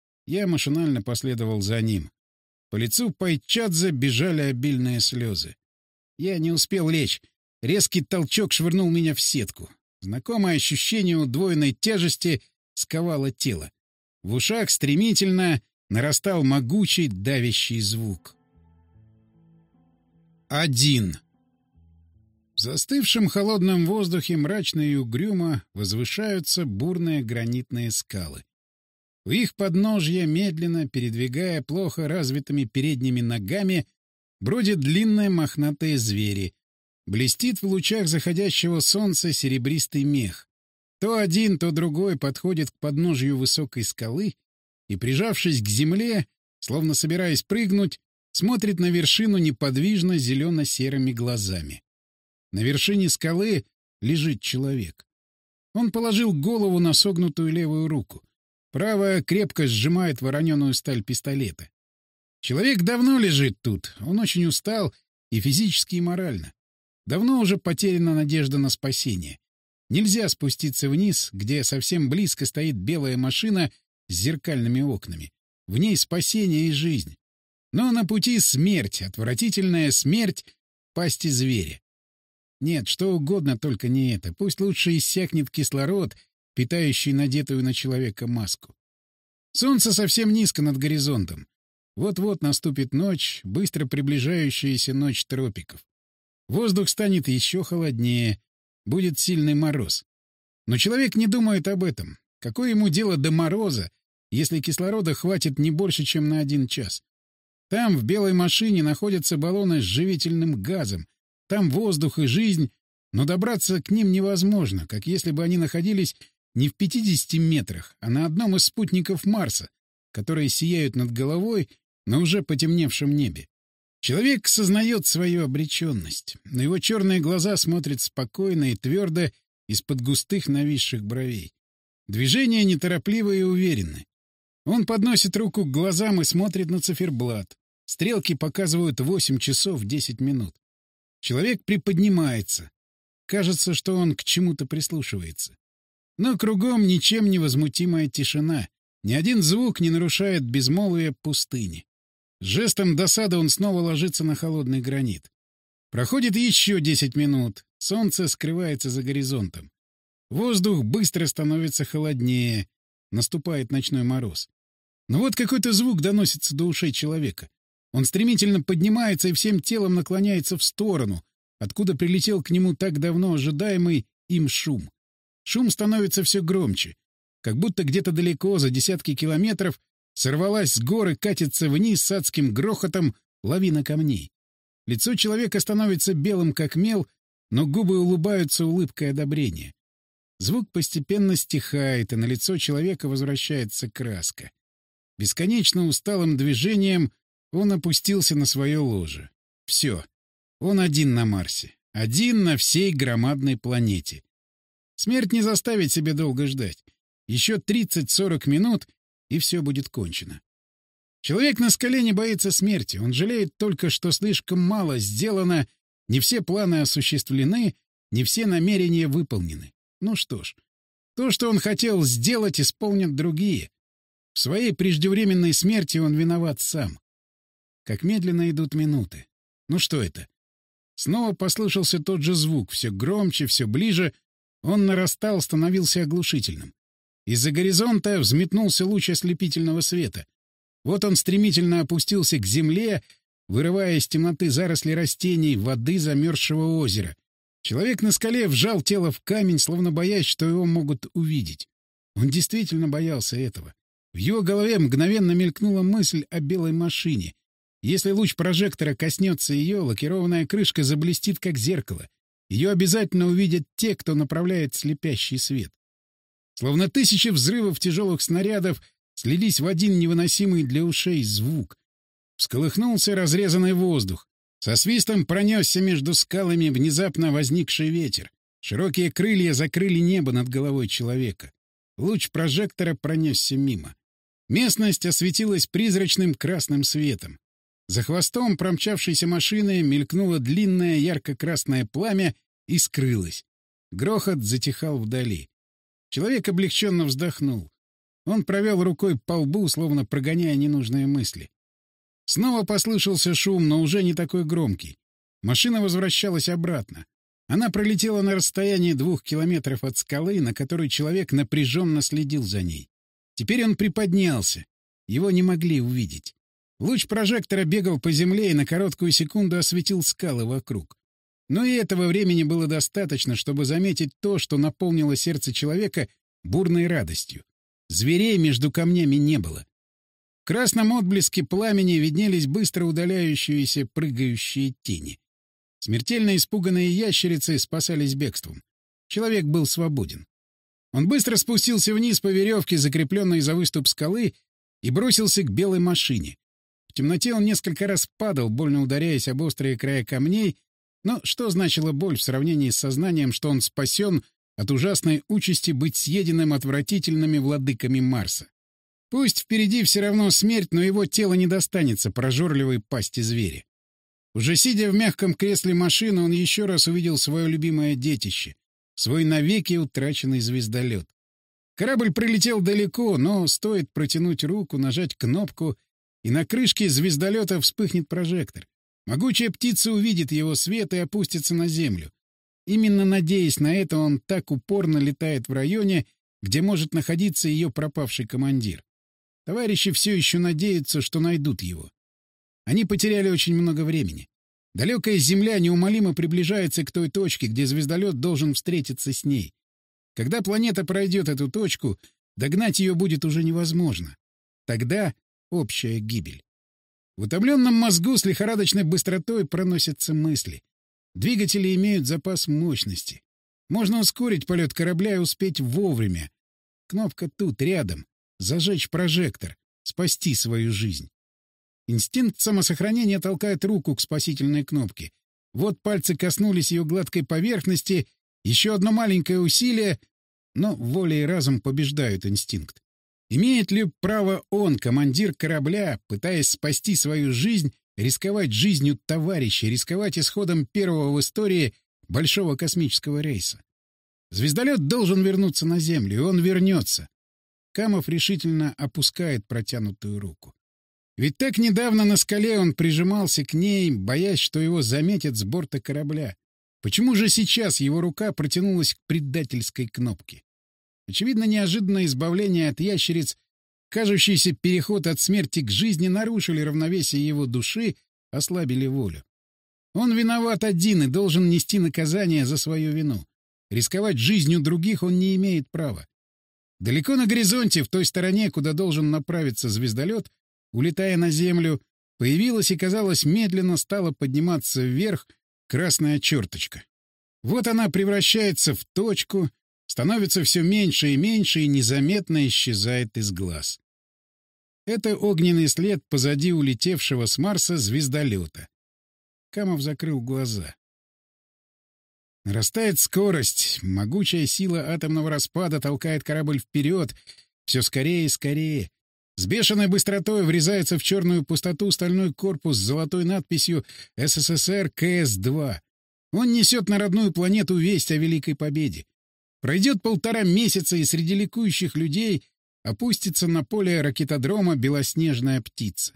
Я машинально последовал за ним. По лицу Пайчадзе бежали обильные слезы. Я не успел лечь. Резкий толчок швырнул меня в сетку. Знакомое ощущение удвоенной тяжести сковало тело. В ушах стремительно нарастал могучий давящий звук. 1. В застывшем холодном воздухе мрачно и угрюмо возвышаются бурные гранитные скалы. У их подножья, медленно передвигая плохо развитыми передними ногами, бродят длинные мохнатые звери. Блестит в лучах заходящего солнца серебристый мех. То один, то другой подходит к подножью высокой скалы и, прижавшись к земле, словно собираясь прыгнуть, смотрит на вершину неподвижно зелено-серыми глазами. На вершине скалы лежит человек. Он положил голову на согнутую левую руку. Правая крепко сжимает вороненую сталь пистолета. Человек давно лежит тут. Он очень устал и физически, и морально. Давно уже потеряна надежда на спасение. Нельзя спуститься вниз, где совсем близко стоит белая машина с зеркальными окнами. В ней спасение и жизнь. Но на пути смерть, отвратительная смерть в пасти зверя. Нет, что угодно, только не это. Пусть лучше иссякнет кислород, питающий надетую на человека маску. Солнце совсем низко над горизонтом. Вот-вот наступит ночь, быстро приближающаяся ночь тропиков. Воздух станет еще холоднее, будет сильный мороз. Но человек не думает об этом. Какое ему дело до мороза, если кислорода хватит не больше, чем на 1 час? Там, в белой машине, находятся баллоны с живительным газом. Там воздух и жизнь, но добраться к ним невозможно, как если бы они находились не в 50 метрах, а на одном из спутников Марса, которые сияют над головой на уже потемневшем небе. Человек сознает свою обреченность. На его черные глаза смотрят спокойно и твердо из-под густых нависших бровей. Движения неторопливы и уверенны. Он подносит руку к глазам и смотрит на циферблат. Стрелки показывают 8 часов 10 минут. Человек приподнимается. Кажется, что он к чему-то прислушивается. Но кругом ничем невозмутимая тишина. Ни один звук не нарушает безмолвие пустыни. Жестом досады он снова ложится на холодный гранит. Проходит еще 10 минут. Солнце скрывается за горизонтом. Воздух быстро становится холоднее. Наступает ночной мороз. Но вот какой-то звук доносится до ушей человека. Он стремительно поднимается и всем телом наклоняется в сторону, откуда прилетел к нему так давно ожидаемый им шум. Шум становится все громче. Как будто где-то далеко, за десятки километров, сорвалась с горы и катится вниз с адским грохотом лавина камней. Лицо человека становится белым, как мел, но губы улыбаются улыбкой одобрения. Звук постепенно стихает, и на лицо человека возвращается краска. Бесконечно усталым движением он опустился на свое ложе. Все. Он один на Марсе. Один на всей громадной планете. Смерть не заставит себя долго ждать. Еще 30-40 минут, и все будет кончено. Человек на скале не боится смерти. Он жалеет только, что слишком мало сделано, не все планы осуществлены, не все намерения выполнены. Ну что ж, то, что он хотел сделать, исполнят другие. В своей преждевременной смерти он виноват сам. Как медленно идут минуты. Ну что это? Снова послышался тот же звук, все громче, все ближе. Он нарастал, становился оглушительным. Из-за горизонта взметнулся луч ослепительного света. Вот он стремительно опустился к земле, вырывая из темноты заросли растений, воды замерзшего озера. Человек на скале вжал тело в камень, словно боясь, что его могут увидеть. Он действительно боялся этого. В его голове мгновенно мелькнула мысль о белой машине. Если луч прожектора коснется ее, лакированная крышка заблестит, как зеркало. Ее обязательно увидят те, кто направляет слепящий свет. Словно тысячи взрывов тяжелых снарядов слились в один невыносимый для ушей звук. Всколыхнулся разрезанный воздух. Со свистом пронесся между скалами внезапно возникший ветер. Широкие крылья закрыли небо над головой человека. Луч прожектора пронесся мимо. Местность осветилась призрачным красным светом. За хвостом промчавшейся машины мелькнуло длинное ярко-красное пламя и скрылось. Грохот затихал вдали. Человек облегченно вздохнул. Он провел рукой по лбу, словно прогоняя ненужные мысли. Снова послышался шум, но уже не такой громкий. Машина возвращалась обратно. Она пролетела на расстоянии 2 километров от скалы, на которой человек напряженно следил за ней. Теперь он приподнялся. Его не могли увидеть. Луч прожектора бегал по земле и на короткую секунду осветил скалы вокруг. Но и этого времени было достаточно, чтобы заметить то, что наполнило сердце человека бурной радостью. Зверей между камнями не было. В красном отблеске пламени виднелись быстро удаляющиеся прыгающие тени. Смертельно испуганные ящерицы спасались бегством. Человек был свободен. Он быстро спустился вниз по веревке, закрепленной за выступ скалы, и бросился к белой машине. В темноте он несколько раз падал, больно ударяясь об острые края камней, но что значила боль в сравнении с сознанием, что он спасен от ужасной участи быть съеденным отвратительными владыками Марса? Пусть впереди все равно смерть, но его тело не достанется прожорливой пасти зверя. Уже сидя в мягком кресле машины, он еще раз увидел свое любимое детище, свой навеки утраченный звездолет. Корабль прилетел далеко, но стоит протянуть руку, нажать кнопку, и на крышке звездолета вспыхнет прожектор. Могучая птица увидит его свет и опустится на землю. Именно надеясь на это, он так упорно летает в районе, где может находиться ее пропавший командир. Товарищи все еще надеются, что найдут его. Они потеряли очень много времени. Далекая Земля неумолимо приближается к той точке, где звездолет должен встретиться с ней. Когда планета пройдет эту точку, догнать ее будет уже невозможно. Тогда общая гибель. В утомленном мозгу с лихорадочной быстротой проносятся мысли. Двигатели имеют запас мощности. Можно ускорить полет корабля и успеть вовремя. Кнопка тут, рядом. Зажечь прожектор. Спасти свою жизнь. Инстинкт самосохранения толкает руку к спасительной кнопке. Вот пальцы коснулись ее гладкой поверхности. Еще одно маленькое усилие. Но воля и разум побеждают инстинкт. Имеет ли право он, командир корабля, пытаясь спасти свою жизнь, рисковать жизнью товарища, рисковать исходом первого в истории большого космического рейса? Звездолет должен вернуться на Землю, и он вернется. Камов решительно опускает протянутую руку. Ведь так недавно на скале он прижимался к ней, боясь, что его заметят с борта корабля. Почему же сейчас его рука протянулась к предательской кнопке? Очевидно, неожиданное избавление от ящериц, кажущийся переход от смерти к жизни нарушили равновесие его души, ослабили волю. Он виноват один и должен нести наказание за свою вину. Рисковать жизнью других он не имеет права. Далеко на горизонте, в той стороне, куда должен направиться звездолет, улетая на Землю, появилась и, казалось, медленно стала подниматься вверх красная черточка. Вот она превращается в точку, становится все меньше и меньше и незаметно исчезает из глаз. Это огненный след позади улетевшего с Марса звездолета. Камов закрыл глаза. Нарастает скорость, могучая сила атомного распада толкает корабль вперед, все скорее и скорее. С бешеной быстротой врезается в черную пустоту стальной корпус с золотой надписью «СССР КС-2». Он несет на родную планету весть о великой победе. Пройдет 1,5 месяца, и среди ликующих людей опустится на поле ракетодрома белоснежная птица.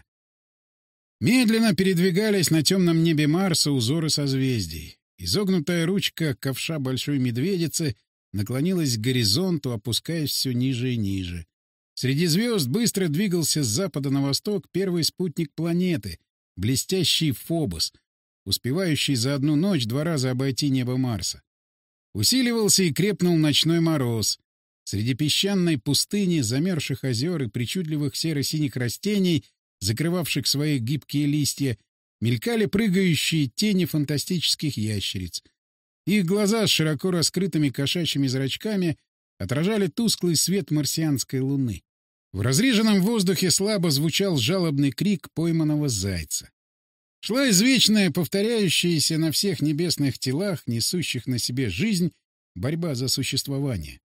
Медленно передвигались на темном небе Марса узоры созвездий. Изогнутая ручка ковша большой медведицы наклонилась к горизонту, опускаясь все ниже и ниже. Среди звезд быстро двигался с запада на восток первый спутник планеты, блестящий Фобос, успевающий за одну ночь 2 раза обойти небо Марса. Усиливался и крепнул ночной мороз. Среди песчаной пустыни, замерзших озер и причудливых серо-синих растений, закрывавших свои гибкие листья, мелькали прыгающие тени фантастических ящериц. Их глаза с широко раскрытыми кошачьими зрачками отражали тусклый свет марсианской луны. В разреженном воздухе слабо звучал жалобный крик пойманного зайца. Шла извечная, повторяющаяся на всех небесных телах, несущих на себе жизнь, борьба за существование.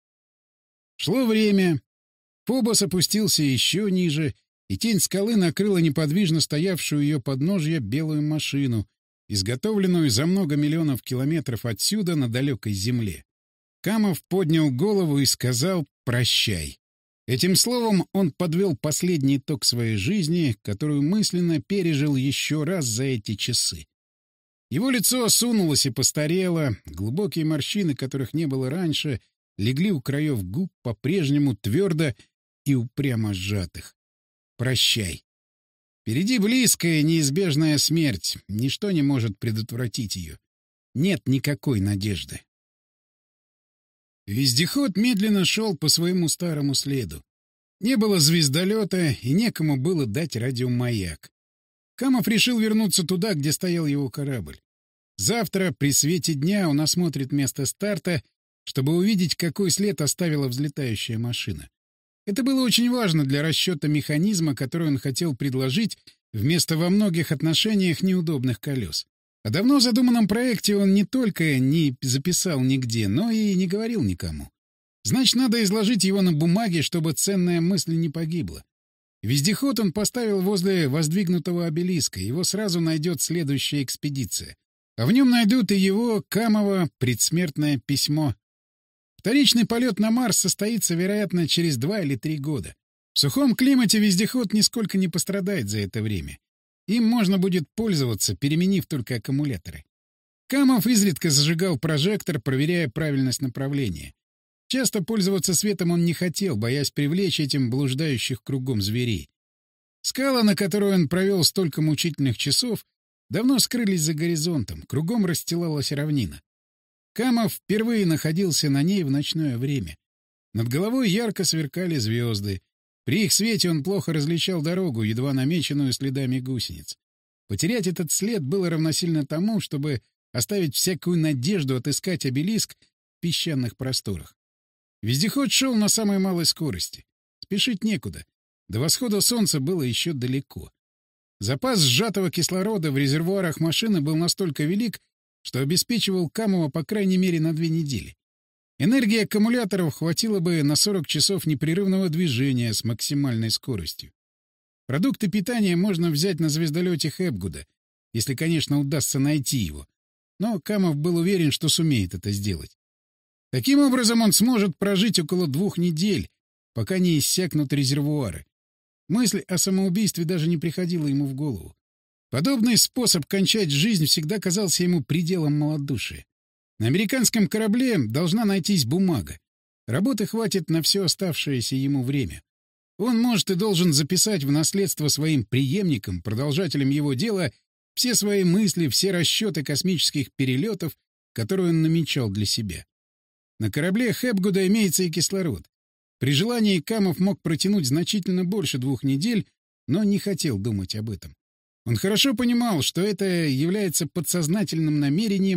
Шло время. Фобос опустился еще ниже, и тень скалы накрыла неподвижно стоявшую ее подножье белую машину, изготовленную за много миллионов километров отсюда на далекой земле. Камов поднял голову и сказал «прощай». Этим словом он подвел последний итог своей жизни, которую мысленно пережил еще раз за эти часы. Его лицо осунулось и постарело, глубокие морщины, которых не было раньше, легли у краев губ по-прежнему твердо и упрямо сжатых. Прощай. Впереди близкая неизбежная смерть, ничто не может предотвратить ее. Нет никакой надежды. Вездеход медленно шел по своему старому следу. Не было звездолета, и некому было дать радиомаяк. Камов решил вернуться туда, где стоял его корабль. Завтра при свете дня он осмотрит место старта, чтобы увидеть, какой след оставила взлетающая машина. Это было очень важно для расчета механизма, который он хотел предложить вместо во многих отношениях неудобных колес. О давно задуманном проекте он не только не записал нигде, но и не говорил никому. Значит, надо изложить его на бумаге, чтобы ценная мысль не погибла. Вездеход он поставил возле воздвигнутого обелиска, его сразу найдет следующая экспедиция. А в нем найдут и его, Камова, предсмертное письмо. Вторичный полет на Марс состоится, вероятно, через 2 или 3 года. В сухом климате вездеход нисколько не пострадает за это время. Им можно будет пользоваться, переменив только аккумуляторы. Камов изредка зажигал прожектор, проверяя правильность направления. Часто пользоваться светом он не хотел, боясь привлечь этим блуждающих кругом зверей. Скалы, на которой он провел столько мучительных часов, давно скрылись за горизонтом, кругом расстилалась равнина. Камов впервые находился на ней в ночное время. Над головой ярко сверкали звезды. При их свете он плохо различал дорогу, едва намеченную следами гусениц. Потерять этот след было равносильно тому, чтобы оставить всякую надежду отыскать обелиск в песчаных просторах. Вездеход шел на самой малой скорости. Спешить некуда. До восхода солнца было еще далеко. Запас сжатого кислорода в резервуарах машины был настолько велик, что обеспечивал Камова по крайней мере на 2 недели. Энергии аккумуляторов хватило бы на 40 часов непрерывного движения с максимальной скоростью. Продукты питания можно взять на звездолете Хэпгуда, если, конечно, удастся найти его. Но Камов был уверен, что сумеет это сделать. Таким образом, он сможет прожить около 2 недель, пока не иссякнут резервуары. Мысль о самоубийстве даже не приходила ему в голову. Подобный способ кончать жизнь всегда казался ему пределом малодушия. На американском корабле должна найтись бумага. Работы хватит на все оставшееся ему время. Он может и должен записать в наследство своим преемникам, продолжателям его дела, все свои мысли, все расчеты космических перелетов, которые он намечал для себя. На корабле Хэпгуда имеется и кислород. При желании Камов мог протянуть значительно больше 2 недель, но не хотел думать об этом. Он хорошо понимал, что это является подсознательным намерением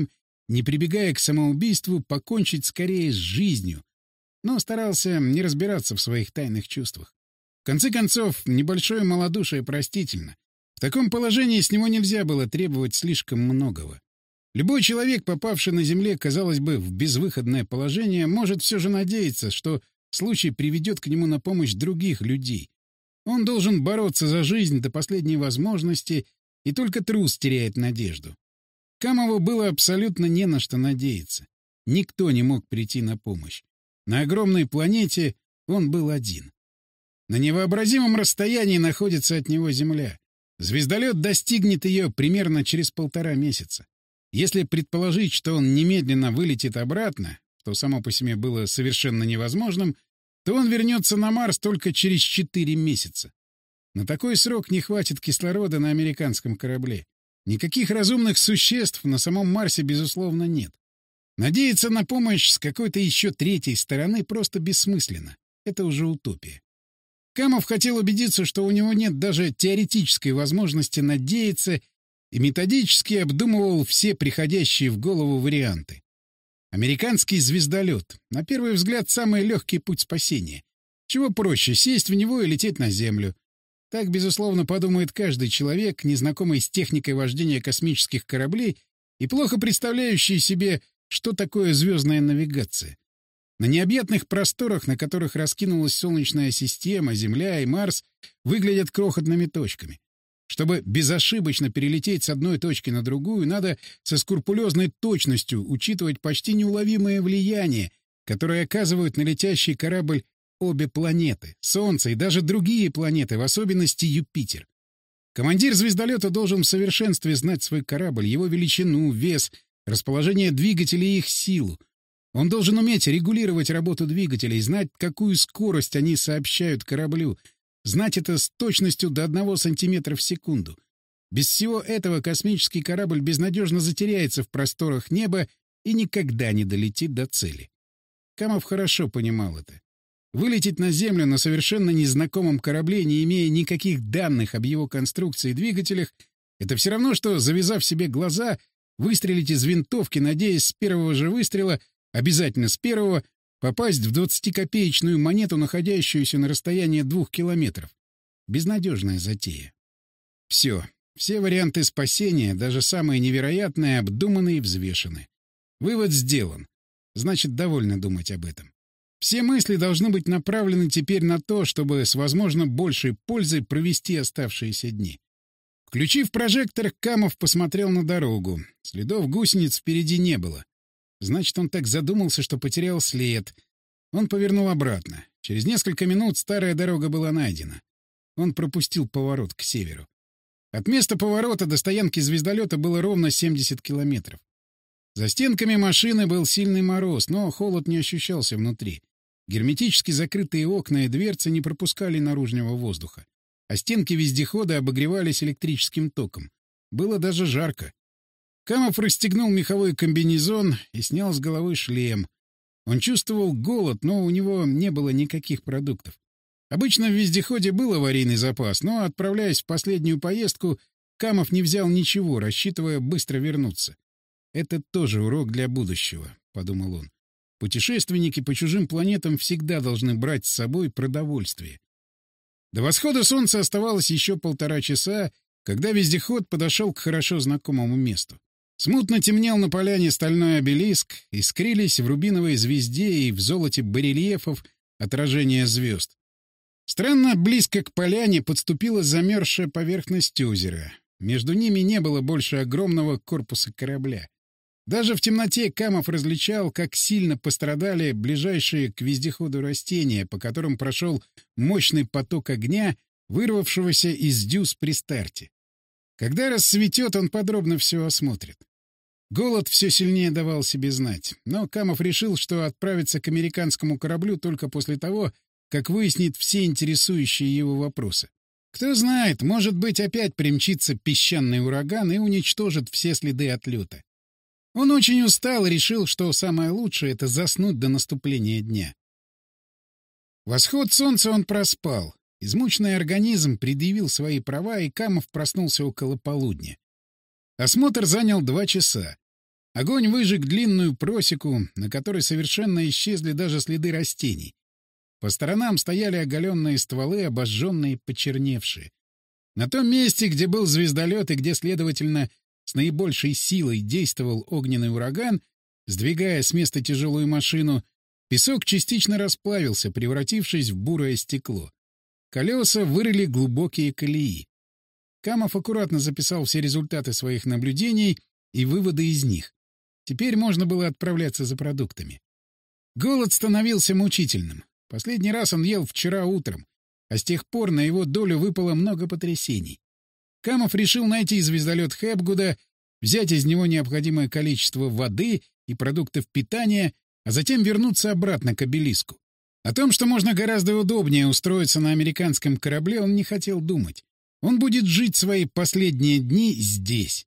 не прибегая к самоубийству, покончить скорее с жизнью, но старался не разбираться в своих тайных чувствах. В конце концов, небольшое малодушие простительно. В таком положении с него нельзя было требовать слишком многого. Любой человек, попавший на земле, казалось бы, в безвыходное положение, может все же надеяться, что случай приведет к нему на помощь других людей. Он должен бороться за жизнь до последней возможности, и только трус теряет надежду. Камову было абсолютно не на что надеяться. Никто не мог прийти на помощь. На огромной планете он был один. На невообразимом расстоянии находится от него Земля. Звездолет достигнет ее примерно через 1,5 месяца. Если предположить, что он немедленно вылетит обратно, что само по себе было совершенно невозможным, то он вернется на Марс только через 4 месяца. На такой срок не хватит кислорода на американском корабле. Никаких разумных существ на самом Марсе, безусловно, нет. Надеяться на помощь с какой-то еще третьей стороны просто бессмысленно. Это уже утопия. Камов хотел убедиться, что у него нет даже теоретической возможности надеяться, и методически обдумывал все приходящие в голову варианты. Американский звездолет. На первый взгляд, самый легкий путь спасения. Чего проще — сесть в него и лететь на Землю. Так, безусловно, подумает каждый человек, незнакомый с техникой вождения космических кораблей и плохо представляющий себе, что такое звездная навигация. На необъятных просторах, на которых раскинулась Солнечная система, Земля и Марс, выглядят крохотными точками. Чтобы безошибочно перелететь с одной точки на другую, надо со скрупулезной точностью учитывать почти неуловимое влияние, которое оказывают на летящий корабль обе планеты — Солнце и даже другие планеты, в особенности Юпитер. Командир звездолета должен в совершенстве знать свой корабль, его величину, вес, расположение двигателей и их силу. Он должен уметь регулировать работу двигателей, знать, какую скорость они сообщают кораблю, знать это с точностью до 1 сантиметра в секунду. Без всего этого космический корабль безнадежно затеряется в просторах неба и никогда не долетит до цели. Камов хорошо понимал это. Вылететь на Землю на совершенно незнакомом корабле, не имея никаких данных об его конструкции и двигателях, это все равно, что, завязав себе глаза, выстрелить из винтовки, надеясь с первого же выстрела, обязательно с первого, попасть в 20-копеечную монету, находящуюся на расстоянии 2 километров. Безнадежная затея. Все варианты спасения, даже самые невероятные, обдуманы и взвешены. Вывод сделан. Значит, довольно думать об этом. Все мысли должны быть направлены теперь на то, чтобы с, возможно, большей пользой провести оставшиеся дни. Включив прожектор, Камов посмотрел на дорогу. Следов гусениц впереди не было. Значит, он так задумался, что потерял след. Он повернул обратно. Через несколько минут старая дорога была найдена. Он пропустил поворот к северу. От места поворота до стоянки звездолета было ровно 70 километров. За стенками машины был сильный мороз, но холод не ощущался внутри. Герметически закрытые окна и дверцы не пропускали наружного воздуха, а стенки вездехода обогревались электрическим током. Было даже жарко. Камов расстегнул меховой комбинезон и снял с головы шлем. Он чувствовал голод, но у него не было никаких продуктов. Обычно в вездеходе был аварийный запас, но, отправляясь в последнюю поездку, Камов не взял ничего, рассчитывая быстро вернуться. «Это тоже урок для будущего», — подумал он. «Путешественники по чужим планетам всегда должны брать с собой продовольствие». До восхода солнца оставалось еще 1,5 часа, когда вездеход подошел к хорошо знакомому месту. Смутно темнел на поляне стальной обелиск, искрились в рубиновой звезде и в золоте барельефов отражения звезд. Странно близко к поляне подступила замерзшая поверхность озера. Между ними не было больше огромного корпуса корабля. Даже в темноте Камов различал, как сильно пострадали ближайшие к вездеходу растения, по которым прошел мощный поток огня, вырвавшегося из дюз при старте. Когда рассветет, он подробно все осмотрит. Голод все сильнее давал себе знать, но Камов решил, что отправится к американскому кораблю только после того, как выяснит все интересующие его вопросы. Кто знает, может быть, опять примчится песчаный ураган и уничтожит все следы отлета. Он очень устал и решил, что самое лучшее — это заснуть до наступления дня. Восход солнца он проспал. Измученный организм предъявил свои права, и Камов проснулся около полудня. Осмотр занял 2 часа. Огонь выжег длинную просеку, на которой совершенно исчезли даже следы растений. По сторонам стояли оголенные стволы, обожженные, почерневшие. На том месте, где был звездолет и где, следовательно, с наибольшей силой действовал огненный ураган, сдвигая с места тяжелую машину, песок частично расплавился, превратившись в бурое стекло. Колеса вырыли глубокие колеи. Камов аккуратно записал все результаты своих наблюдений и выводы из них. Теперь можно было отправляться за продуктами. Голод становился мучительным. Последний раз он ел вчера утром, а с тех пор на его долю выпало много потрясений. Камов решил найти звездолет Хэпгуда, взять из него необходимое количество воды и продуктов питания, а затем вернуться обратно к обелиску. О том, что можно гораздо удобнее устроиться на американском корабле, он не хотел думать. Он будет жить свои последние дни здесь.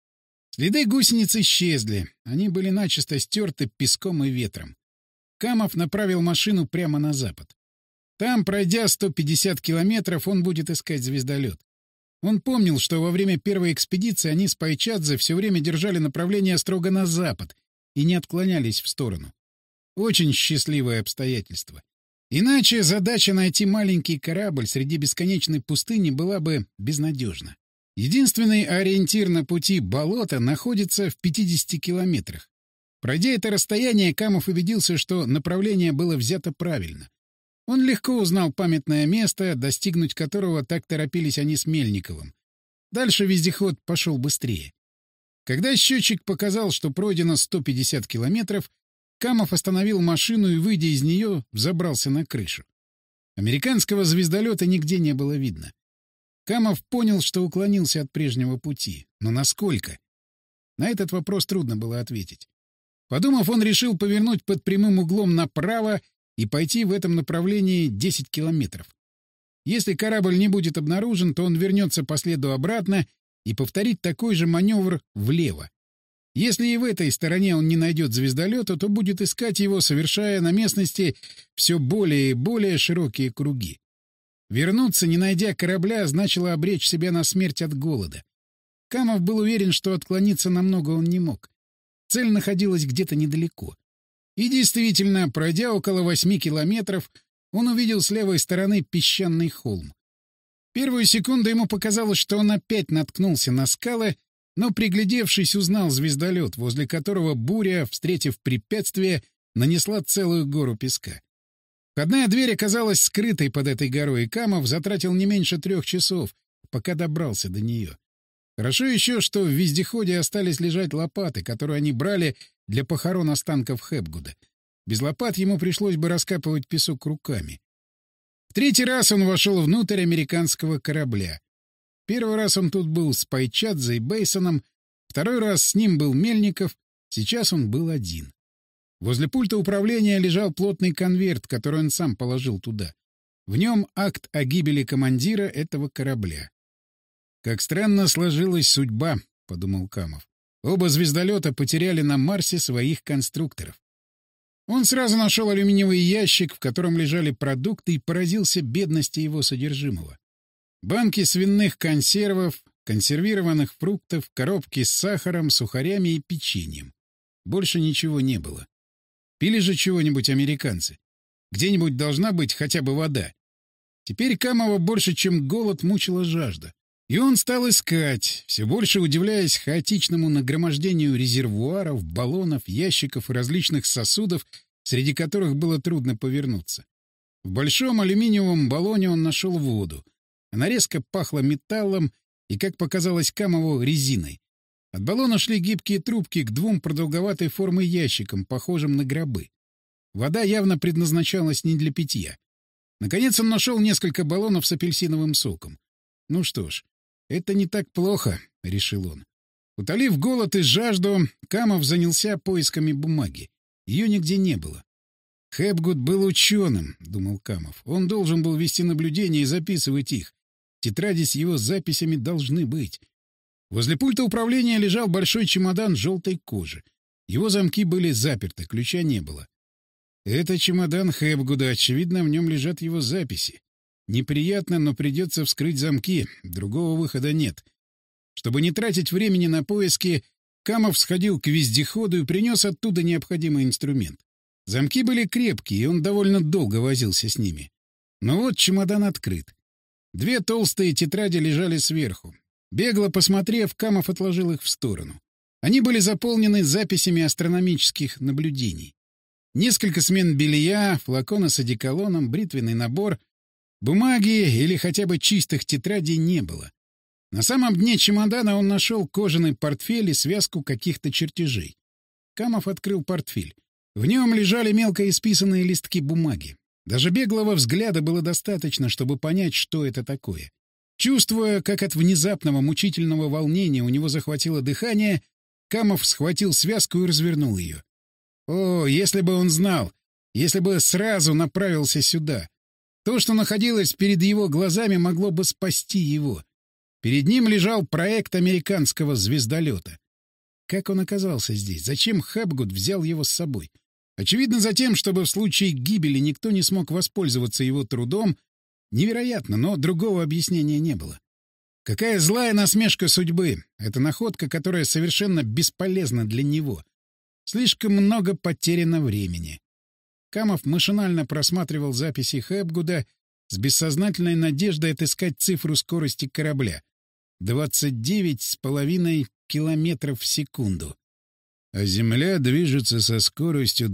Следы гусениц исчезли. Они были начисто стерты песком и ветром. Камов направил машину прямо на запад. Там, пройдя 150 километров, он будет искать звездолет. Он помнил, что во время первой экспедиции они с Пайчадзе все время держали направление строго на запад и не отклонялись в сторону. Очень счастливое обстоятельство. Иначе задача найти маленький корабль среди бесконечной пустыни была бы безнадежна. Единственный ориентир на пути болота находится в 50 километрах. Пройдя это расстояние, Камов убедился, что направление было взято правильно. Он легко узнал памятное место, достигнуть которого так торопились они с Мельниковым. Дальше вездеход пошел быстрее. Когда счетчик показал, что пройдено 150 километров, Камов остановил машину и, выйдя из нее, взобрался на крышу. Американского звездолета нигде не было видно. Камов понял, что уклонился от прежнего пути. Но насколько? На этот вопрос трудно было ответить. Подумав, он решил повернуть под прямым углом направо и пойти в этом направлении 10 километров. Если корабль не будет обнаружен, то он вернется по следу обратно и повторит такой же маневр влево. Если и в этой стороне он не найдет звездолета, то будет искать его, совершая на местности все более и более широкие круги. Вернуться, не найдя корабля, значило обречь себя на смерть от голода. Камов был уверен, что отклониться намного он не мог. Цель находилась где-то недалеко. И действительно, пройдя около 8 километров, он увидел с левой стороны песчаный холм. Первую секунду ему показалось, что он опять наткнулся на скалы, но, приглядевшись, узнал звездолет, возле которого буря, встретив препятствие, нанесла целую гору песка. Входная дверь оказалась скрытой под этой горой, и Камов затратил не меньше 3 часов, пока добрался до нее. Хорошо еще, что в вездеходе остались лежать лопаты, которые они брали для похорон останков Хэпгуда. Без лопат ему пришлось бы раскапывать песок руками. В 3-й раз он вошел внутрь американского корабля. Первый раз он тут был с Пайчадзе и Бейсоном, 2-й раз с ним был Мельников, сейчас он был один. Возле пульта управления лежал плотный конверт, который он сам положил туда. В нем акт о гибели командира этого корабля. «Как странно сложилась судьба», — подумал Камов. «Оба звездолета потеряли на Марсе своих конструкторов». Он сразу нашел алюминиевый ящик, в котором лежали продукты, и поразился бедности его содержимого. Банки свиных консервов, консервированных фруктов, коробки с сахаром, сухарями и печеньем. Больше ничего не было. Пили же чего-нибудь американцы. Где-нибудь должна быть хотя бы вода. Теперь Камова больше, чем голод, мучила жажда. И он стал искать, все больше удивляясь хаотичному нагромождению резервуаров, баллонов, ящиков и различных сосудов, среди которых было трудно повернуться. В большом алюминиевом баллоне он нашел воду. Она резко пахла металлом и, как показалось Камову, резиной. От баллона шли гибкие трубки к 2 продолговатой формы ящикам, похожим на гробы. Вода явно предназначалась не для питья. Наконец он нашел несколько баллонов с апельсиновым соком. Ну что ж, это не так плохо, — решил он. Утолив голод и жажду, Камов занялся поисками бумаги. Ее нигде не было. Хэпгуд был ученым, — думал Камов. Он должен был вести наблюдения и записывать их. Тетради с его записями должны быть. Возле пульта управления лежал большой чемодан желтой кожи. Его замки были заперты, ключа не было. Это чемодан Хэпгуда, очевидно, в нем лежат его записи. Неприятно, но придется вскрыть замки, другого выхода нет. Чтобы не тратить времени на поиски, Камов сходил к вездеходу и принес оттуда необходимый инструмент. Замки были крепкие, и он довольно долго возился с ними. Но вот чемодан открыт. 2 толстые тетради лежали сверху. Бегло посмотрев, Камов отложил их в сторону. Они были заполнены записями астрономических наблюдений. Несколько смен белья, флакона с одеколоном, бритвенный набор. Бумаги или хотя бы чистых тетрадей не было. На самом дне чемодана он нашел кожаный портфель и связку каких-то чертежей. Камов открыл портфель. В нем лежали мелко исписанные листки бумаги. Даже беглого взгляда было достаточно, чтобы понять, что это такое. Чувствуя, как от внезапного мучительного волнения у него захватило дыхание, Камов схватил связку и развернул ее. О, если бы он знал! Если бы сразу направился сюда! То, что находилось перед его глазами, могло бы спасти его. Перед ним лежал проект американского звездолета. Как он оказался здесь? Зачем Хэпгуд взял его с собой? Очевидно, затем, чтобы в случае гибели никто не смог воспользоваться его трудом. Невероятно, но другого объяснения не было. Какая злая насмешка судьбы! Это находка, которая совершенно бесполезна для него. Слишком много потеряно времени. Камов машинально просматривал записи Хэпгуда с бессознательной надеждой отыскать цифру скорости корабля — 29,5 километров в секунду. А Земля движется со скоростью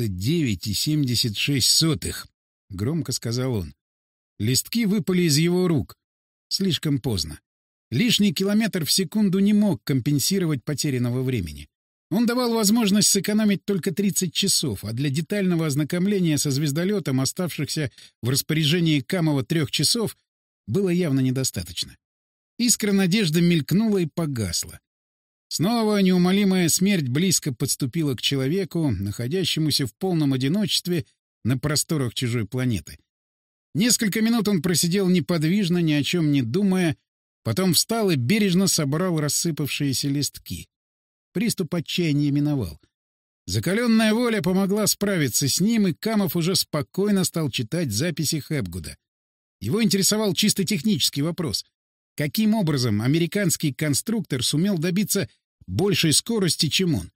29,76, — громко сказал он. Листки выпали из его рук. Слишком поздно. Лишний километр в секунду не мог компенсировать потерянного времени. Он давал возможность сэкономить только 30 часов, а для детального ознакомления со звездолетом, оставшихся в распоряжении Камова 3 часов, было явно недостаточно. Искра надежды мелькнула и погасла. Снова неумолимая смерть близко подступила к человеку, находящемуся в полном одиночестве на просторах чужой планеты. Несколько минут он просидел неподвижно, ни о чем не думая, потом встал и бережно собрал рассыпавшиеся листки. Приступ отчаяния миновал. Закаленная воля помогла справиться с ним, и Камов уже спокойно стал читать записи Хэпгуда. Его интересовал чисто технический вопрос. Каким образом американский конструктор сумел добиться большей скорости, чем он?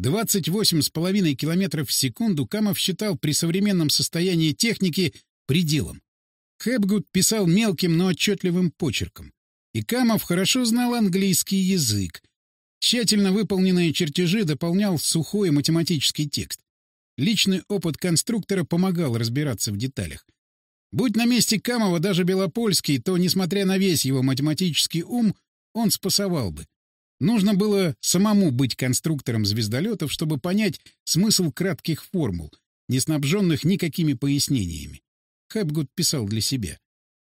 28,5 километров в секунду Камов считал при современном состоянии техники пределом. Хэпгуд писал мелким, но отчетливым почерком. И Камов хорошо знал английский язык. Тщательно выполненные чертежи дополнял сухой математический текст. Личный опыт конструктора помогал разбираться в деталях. Будь на месте Камова даже Белопольский, то, несмотря на весь его математический ум, он спасовал бы. Нужно было самому быть конструктором звездолетов, чтобы понять смысл кратких формул, не снабженных никакими пояснениями. Хэпгуд писал для себя.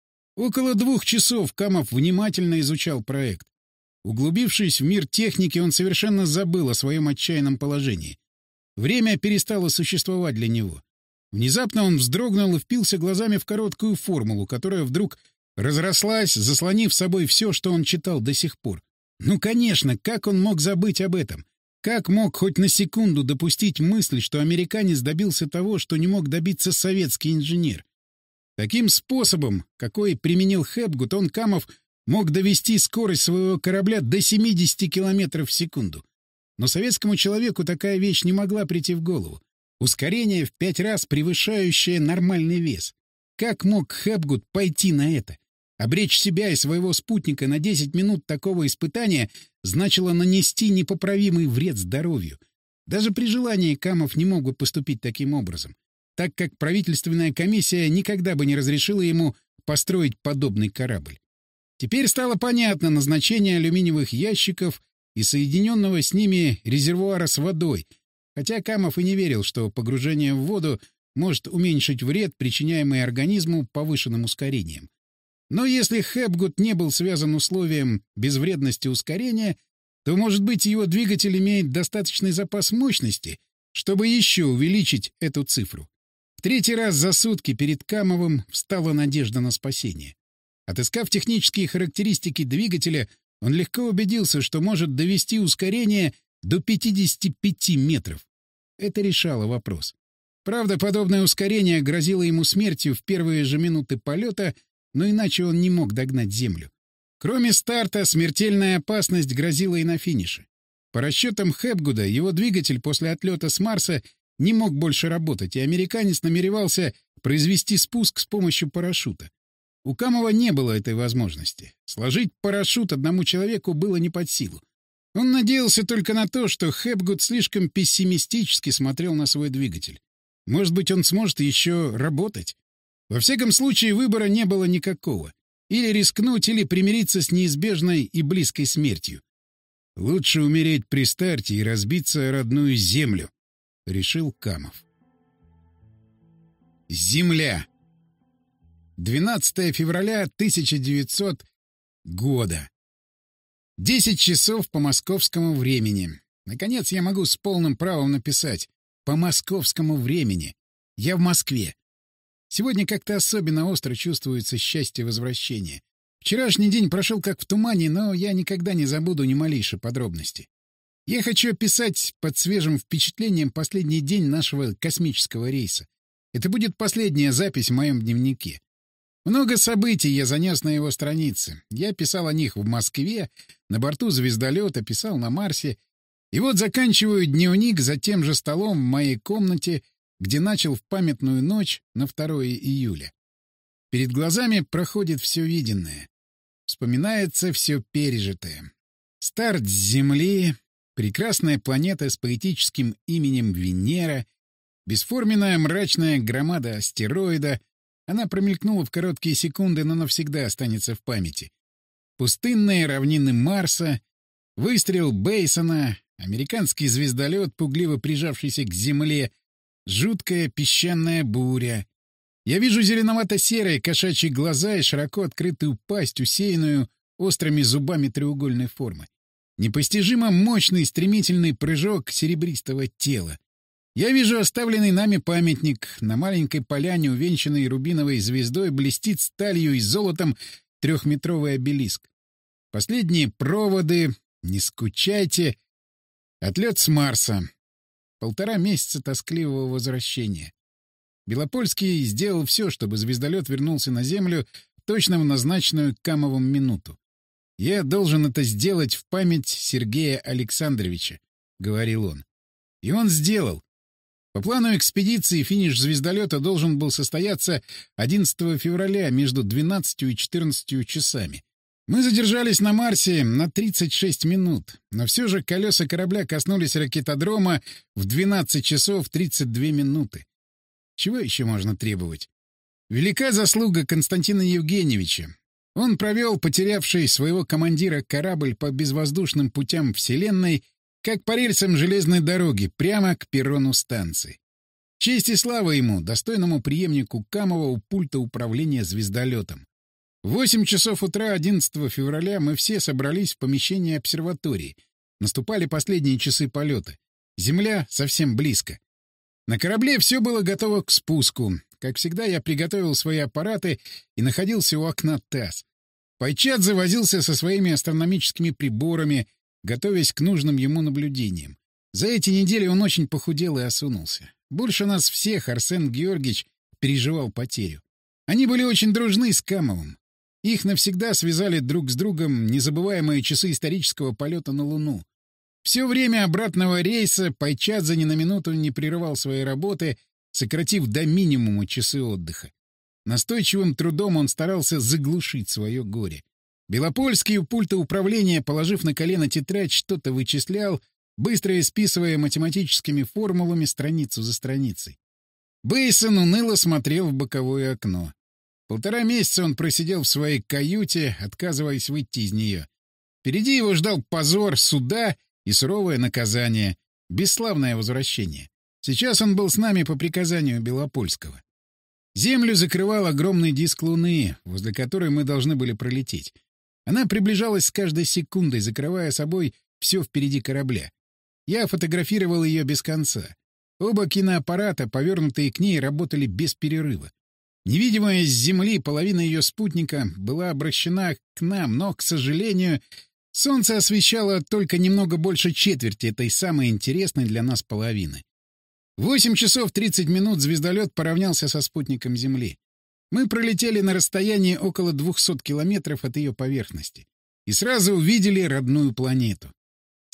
Около 2 часов Камов внимательно изучал проект. Углубившись в мир техники, он совершенно забыл о своем отчаянном положении. Время перестало существовать для него. Внезапно он вздрогнул и впился глазами в короткую формулу, которая вдруг разрослась, заслонив собой все, что он читал до сих пор. Ну, конечно, как он мог забыть об этом? Как мог хоть на секунду допустить мысль, что американец добился того, что не мог добиться советский инженер? Таким способом, какой применил Хэпгуд, он, Камов, мог довести скорость своего корабля до 70 километров в секунду. Но советскому человеку такая вещь не могла прийти в голову. Ускорение в 5 раз превышающее нормальный вес. Как мог Хэпгуд пойти на это? Обречь себя и своего спутника на 10 минут такого испытания значило нанести непоправимый вред здоровью. Даже при желании Камов не мог бы поступить таким образом, так как правительственная комиссия никогда бы не разрешила ему построить подобный корабль. Теперь стало понятно назначение алюминиевых ящиков и соединенного с ними резервуара с водой, хотя Камов и не верил, что погружение в воду может уменьшить вред, причиняемый организму повышенным ускорением. Но если Хэпгуд не был связан условием безвредности ускорения, то, может быть, его двигатель имеет достаточный запас мощности, чтобы еще увеличить эту цифру. В 3-й раз за сутки перед Камовым встала надежда на спасение. Отыскав технические характеристики двигателя, он легко убедился, что может довести ускорение до 55 метров. Это решало вопрос. Правда, подобное ускорение грозило ему смертью в первые же минуты полета, но иначе он не мог догнать Землю. Кроме старта, смертельная опасность грозила и на финише. По расчетам Хепгуда, его двигатель после отлета с Марса не мог больше работать, и американец намеревался произвести спуск с помощью парашюта. У Камова не было этой возможности. Сложить парашют одному человеку было не под силу. Он надеялся только на то, что Хепгуд слишком пессимистически смотрел на свой двигатель. Может быть, он сможет еще работать? Во всяком случае, выбора не было никакого. Или рискнуть, или примириться с неизбежной и близкой смертью. «Лучше умереть при старте и разбиться о родную землю», — решил Камов. Земля. 12 февраля 1900 года. 10 часов по московскому времени. Наконец я могу с полным правом написать «по московскому времени». Я в Москве. Сегодня как-то особенно остро чувствуется счастье возвращения. Вчерашний день прошел как в тумане, но я никогда не забуду ни малейшей подробности. Я хочу описать под свежим впечатлением последний день нашего космического рейса. Это будет последняя запись в моем дневнике. Много событий я занес на его страницы. Я писал о них в Москве, на борту звездолета, писал на Марсе. И вот заканчиваю дневник за тем же столом в моей комнате, где начал в памятную ночь на 2 июля. Перед глазами проходит все виденное. Вспоминается все пережитое. Старт с Земли, прекрасная планета с поэтическим именем Венера, бесформенная мрачная громада астероида. Она промелькнула в короткие секунды, но навсегда останется в памяти. Пустынные равнины Марса, выстрел Бейсона, американский звездолет, пугливо прижавшийся к Земле, жуткая песчаная буря. Я вижу зеленовато-серые кошачьи глаза и широко открытую пасть, усеянную острыми зубами треугольной формы. Непостижимо мощный стремительный прыжок серебристого тела. Я вижу оставленный нами памятник. На маленькой поляне, увенчанной рубиновой звездой, блестит сталью и золотом 3-метровый обелиск. Последние проводы. Не скучайте. Отлет с Марса. 1,5 месяца тоскливого возвращения. Белопольский сделал все, чтобы звездолет вернулся на Землю точно в назначенную Камовым минуту. «Я должен это сделать в память Сергея Александровича», — говорил он. И он сделал. По плану экспедиции финиш звездолета должен был состояться 11 февраля между 12 и 14 часами. Мы задержались на Марсе на 36 минут, но все же колеса корабля коснулись ракетодрома в 12 часов 32 минуты. Чего еще можно требовать? Велика заслуга Константина Евгеньевича. Он провел потерявший своего командира корабль по безвоздушным путям Вселенной, как по рельсам железной дороги, прямо к перрону станции. Честь и слава ему, достойному преемнику Камова у пульта управления звездолетом. В 8 часов утра 11 февраля мы все собрались в помещении обсерватории. Наступали последние часы полета. Земля совсем близко. На корабле все было готово к спуску. Как всегда, я приготовил свои аппараты и находился у окна ТАСС. Пайчадзе возился со своими астрономическими приборами, готовясь к нужным ему наблюдениям. За эти недели он очень похудел и осунулся. Больше нас всех Арсен Георгиевич переживал потерю. Они были очень дружны с Камовым. Их навсегда связали друг с другом незабываемые часы исторического полета на Луну. Все время обратного рейса Пайчадзе ни на минуту не прерывал своей работы, сократив до минимума часы отдыха. Настойчивым трудом он старался заглушить свое горе. Белопольский у пульта управления, положив на колено тетрадь, что-то вычислял, быстро исписывая математическими формулами страницу за страницей. Бейсон уныло смотрел в боковое окно. 1,5 месяца он просидел в своей каюте, отказываясь выйти из нее. Впереди его ждал позор, суда и суровое наказание, бесславное возвращение. Сейчас он был с нами по приказанию Белопольского. Землю закрывал огромный диск Луны, возле которой мы должны были пролететь. Она приближалась с каждой секундой, закрывая собой все впереди корабля. Я фотографировал ее без конца. Оба киноаппарата, повернутые к ней, работали без перерыва. Невидимая с Земли половина ее спутника была обращена к нам, но, к сожалению, Солнце освещало только немного больше четверти этой самой интересной для нас половины. В 8 часов 30 минут звездолет поравнялся со спутником Земли. Мы пролетели на расстоянии около 200 километров от ее поверхности и сразу увидели родную планету.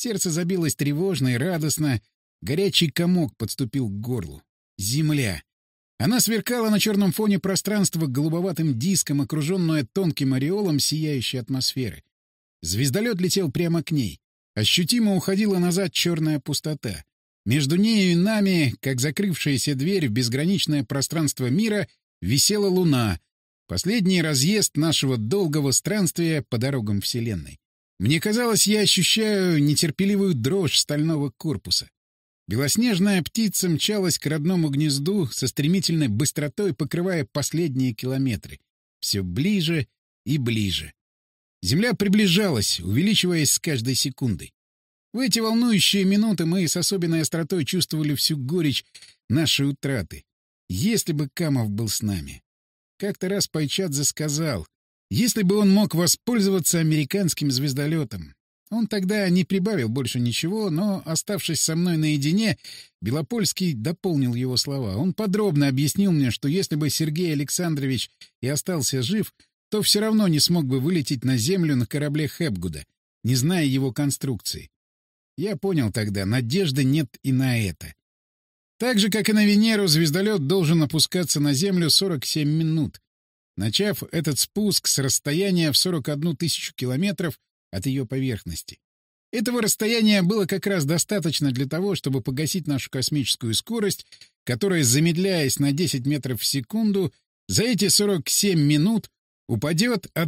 Сердце забилось тревожно и радостно. Горячий комок подступил к горлу. Земля. Она сверкала на черном фоне пространства голубоватым диском, окруженное тонким ореолом сияющей атмосферы. Звездолет летел прямо к ней. Ощутимо уходила назад черная пустота. Между нею и нами, как закрывшаяся дверь в безграничное пространство мира, висела Луна. Последний разъезд нашего долгого странствия по дорогам Вселенной. Мне казалось, я ощущаю нетерпеливую дрожь стального корпуса. Белоснежная птица мчалась к родному гнезду со стремительной быстротой, покрывая последние километры. Все ближе и ближе. Земля приближалась, увеличиваясь с каждой секундой. В эти волнующие минуты мы с особенной остротой чувствовали всю горечь нашей утраты. Если бы Камов был с нами. Как-то раз Пайчадзе сказал, если бы он мог воспользоваться американским звездолетом. Он тогда не прибавил больше ничего, но, оставшись со мной наедине, Белопольский дополнил его слова. Он подробно объяснил мне, что если бы Сергей Александрович и остался жив, то все равно не смог бы вылететь на Землю на корабле Хепгуда, не зная его конструкции. Я понял тогда, надежды нет и на это. Так же, как и на Венеру, звездолет должен опускаться на Землю 47 минут, начав этот спуск с расстояния в 41 тысячу километров от ее поверхности. Этого расстояния было как раз достаточно для того, чтобы погасить нашу космическую скорость, которая, замедляясь на 10 метров в секунду, за эти 47 минут упадет от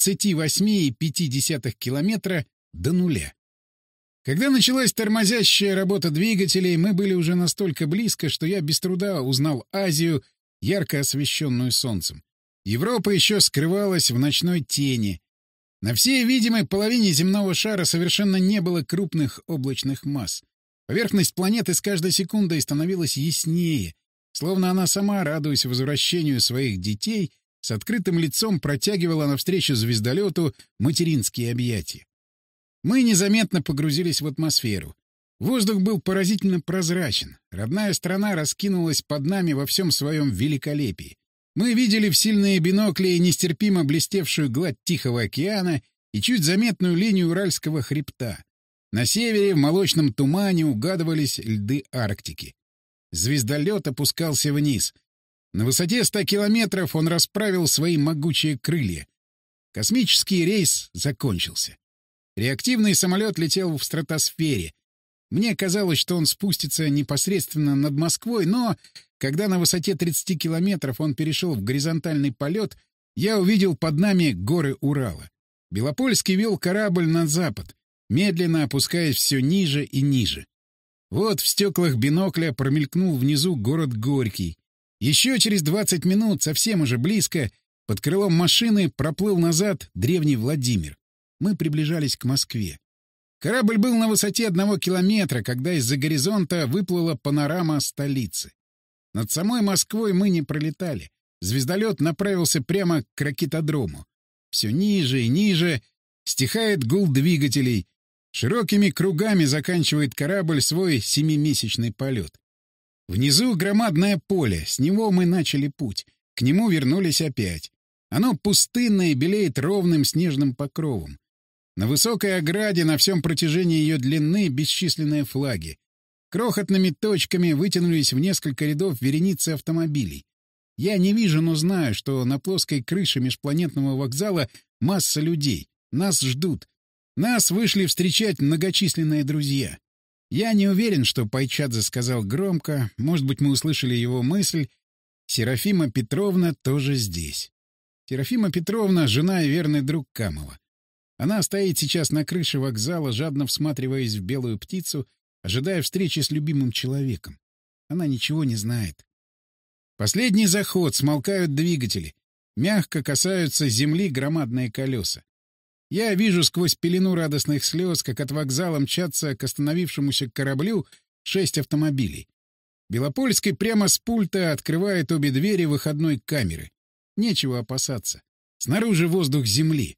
28,5 километра до нуля. Когда началась тормозящая работа двигателей, мы были уже настолько близко, что я без труда узнал Азию, ярко освещенную солнцем. Европа еще скрывалась в ночной тени. На всей видимой половине земного шара совершенно не было крупных облачных масс. Поверхность планеты с каждой секундой становилась яснее, словно она сама, радуясь возвращению своих детей, с открытым лицом протягивала навстречу звездолету материнские объятия. Мы незаметно погрузились в атмосферу. Воздух был поразительно прозрачен. Родная страна раскинулась под нами во всем своем великолепии. Мы видели в сильные бинокли нестерпимо блестевшую гладь Тихого океана и чуть заметную линию Уральского хребта. На севере в молочном тумане угадывались льды Арктики. Звездолет опускался вниз. На высоте 100 километров он расправил свои могучие крылья. Космический рейс закончился. Реактивный самолет летел в стратосфере. Мне казалось, что он спустится непосредственно над Москвой, но, когда на высоте 30 километров он перешел в горизонтальный полет, я увидел под нами горы Урала. Белопольский вел корабль на запад, медленно опускаясь все ниже и ниже. Вот в стеклах бинокля промелькнул внизу город Горький. Еще через 20 минут, совсем уже близко, под крылом машины проплыл назад древний Владимир. Мы приближались к Москве. Корабль был на высоте 1 километра, когда из-за горизонта выплыла панорама столицы. Над самой Москвой мы не пролетали. Звездолет направился прямо к ракетодрому. Все ниже и ниже стихает гул двигателей. Широкими кругами заканчивает корабль свой 7-месячный полет. Внизу громадное поле, с него мы начали путь. К нему вернулись опять. Оно пустынное и белеет ровным снежным покровом. На высокой ограде на всем протяжении ее длины бесчисленные флаги. Крохотными точками вытянулись в несколько рядов вереницы автомобилей. Я не вижу, но знаю, что на плоской крыше межпланетного вокзала масса людей. Нас ждут. Нас вышли встречать многочисленные друзья. Я не уверен, что Пайчадзе сказал громко. Может быть, мы услышали его мысль. Серафима Петровна тоже здесь. Серафима Петровна — жена и верный друг Камова. Она стоит сейчас на крыше вокзала, жадно всматриваясь в белую птицу, ожидая встречи с любимым человеком. Она ничего не знает. Последний заход, смолкают двигатели. Мягко касаются земли громадные колеса. Я вижу сквозь пелену радостных слез, как от вокзала мчатся к остановившемуся кораблю 6 автомобилей. Белопольский прямо с пульта открывает обе двери выходной камеры. Нечего опасаться. Снаружи воздух земли.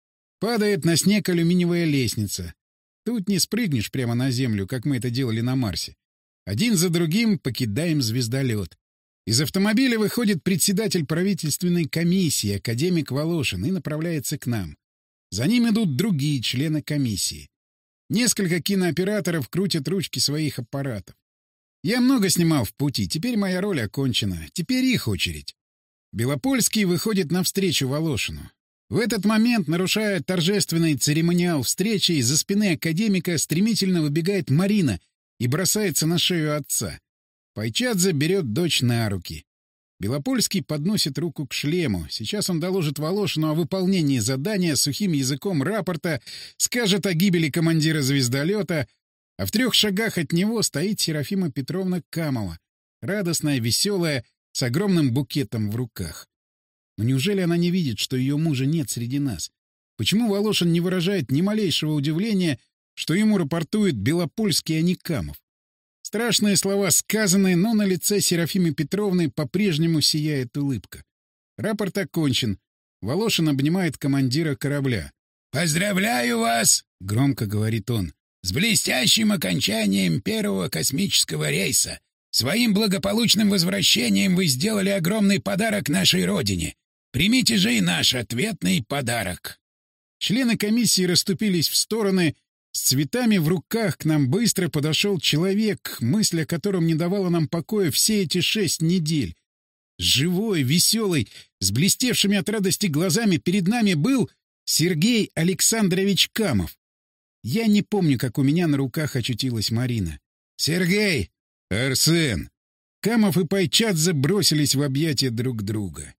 Падает на снег алюминиевая лестница. Тут не спрыгнешь прямо на землю, как мы это делали на Марсе. Один за другим покидаем звездолет. Из автомобиля выходит председатель правительственной комиссии, академик Волошин, и направляется к нам. За ним идут другие члены комиссии. Несколько кинооператоров крутят ручки своих аппаратов. Я много снимал в пути, теперь моя роль окончена. Теперь их очередь. Белопольский выходит навстречу Волошину. В этот момент, нарушая торжественный церемониал встречи, из-за спины академика стремительно выбегает Марина и бросается на шею отца. Пайчадзе берет дочь на руки. Белопольский подносит руку к шлему. Сейчас он доложит Волошину о выполнении задания, сухим языком рапорта, скажет о гибели командира звездолета, а в 3 шагах от него стоит Серафима Петровна Камова, радостная, веселая, с огромным букетом в руках. Но неужели она не видит, что ее мужа нет среди нас? Почему Волошин не выражает ни малейшего удивления, что ему рапортует Белопольский, а не Камов? Страшные слова сказаны, но на лице Серафимы Петровны по-прежнему сияет улыбка. Рапорт окончен. Волошин обнимает командира корабля. «Поздравляю вас!» — громко говорит он. «С блестящим окончанием первого космического рейса! Своим благополучным возвращением вы сделали огромный подарок нашей Родине. Примите же и наш ответный подарок!» Члены комиссии расступились в стороны. С цветами в руках к нам быстро подошел человек, мысль о котором не давала нам покоя все эти 6 недель. Живой, веселый, с блестевшими от радости глазами перед нами был Сергей Александрович Камов. Я не помню, как у меня на руках очутилась Марина. «Сергей! Арсен!» Камов и Пайчадзе бросились в объятия друг друга.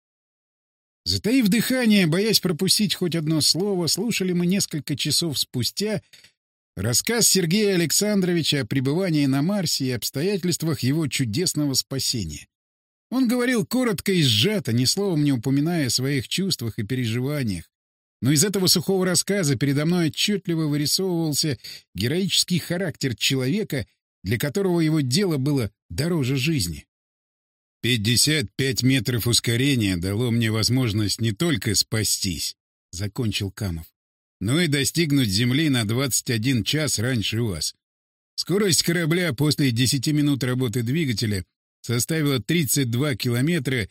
Затаив дыхание, боясь пропустить хоть одно слово, слушали мы несколько часов спустя рассказ Сергея Александровича о пребывании на Марсе и обстоятельствах его чудесного спасения. Он говорил коротко и сжато, ни словом не упоминая о своих чувствах и переживаниях. Но из этого сухого рассказа передо мной отчетливо вырисовывался героический характер человека, для которого его дело было дороже жизни. 55 метров ускорения дало мне возможность не только спастись, — закончил Камов, — но и достигнуть Земли на 21 час раньше вас. Скорость корабля после 10 минут работы двигателя составила 32 километра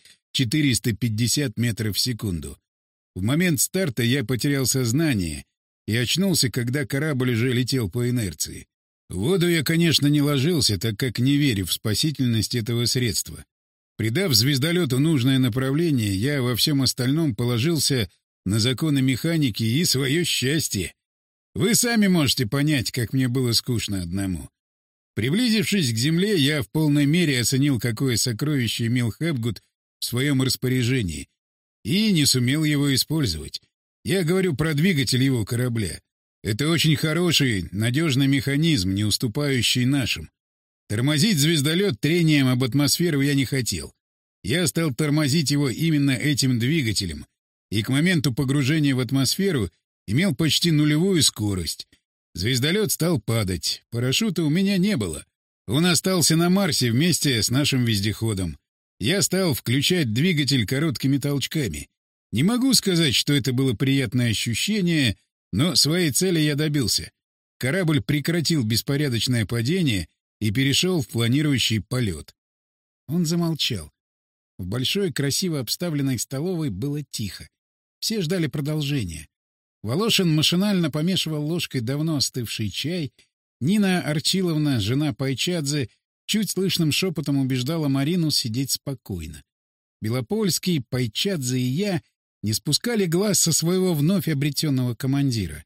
450 метров в секунду. В момент старта я потерял сознание и очнулся, когда корабль уже летел по инерции. В воду я, конечно, не ложился, так как не верю в спасительность этого средства. Придав звездолету нужное направление, я во всем остальном положился на законы механики и свое счастье. Вы сами можете понять, как мне было скучно одному. Приблизившись к Земле, я в полной мере оценил, какое сокровище имел Хэпгуд в своем распоряжении, и не сумел его использовать. Я говорю про двигатель его корабля. Это очень хороший, надежный механизм, не уступающий нашим. Тормозить звездолет трением об атмосферу я не хотел. Я стал тормозить его именно этим двигателем, и к моменту погружения в атмосферу имел почти нулевую скорость. Звездолет стал падать. Парашюта у меня не было. Он остался на Марсе вместе с нашим вездеходом. Я стал включать двигатель короткими толчками. Не могу сказать, что это было приятное ощущение, но своей цели я добился. Корабль прекратил беспорядочное падение и перешел в планирующий полет. Он замолчал. В большой, красиво обставленной столовой было тихо. Все ждали продолжения. Волошин машинально помешивал ложкой давно остывший чай. Нина Арчиловна, жена Пайчадзе, чуть слышным шепотом убеждала Марину сидеть спокойно. Белопольский, Пайчадзе и я не спускали глаз со своего вновь обретенного командира.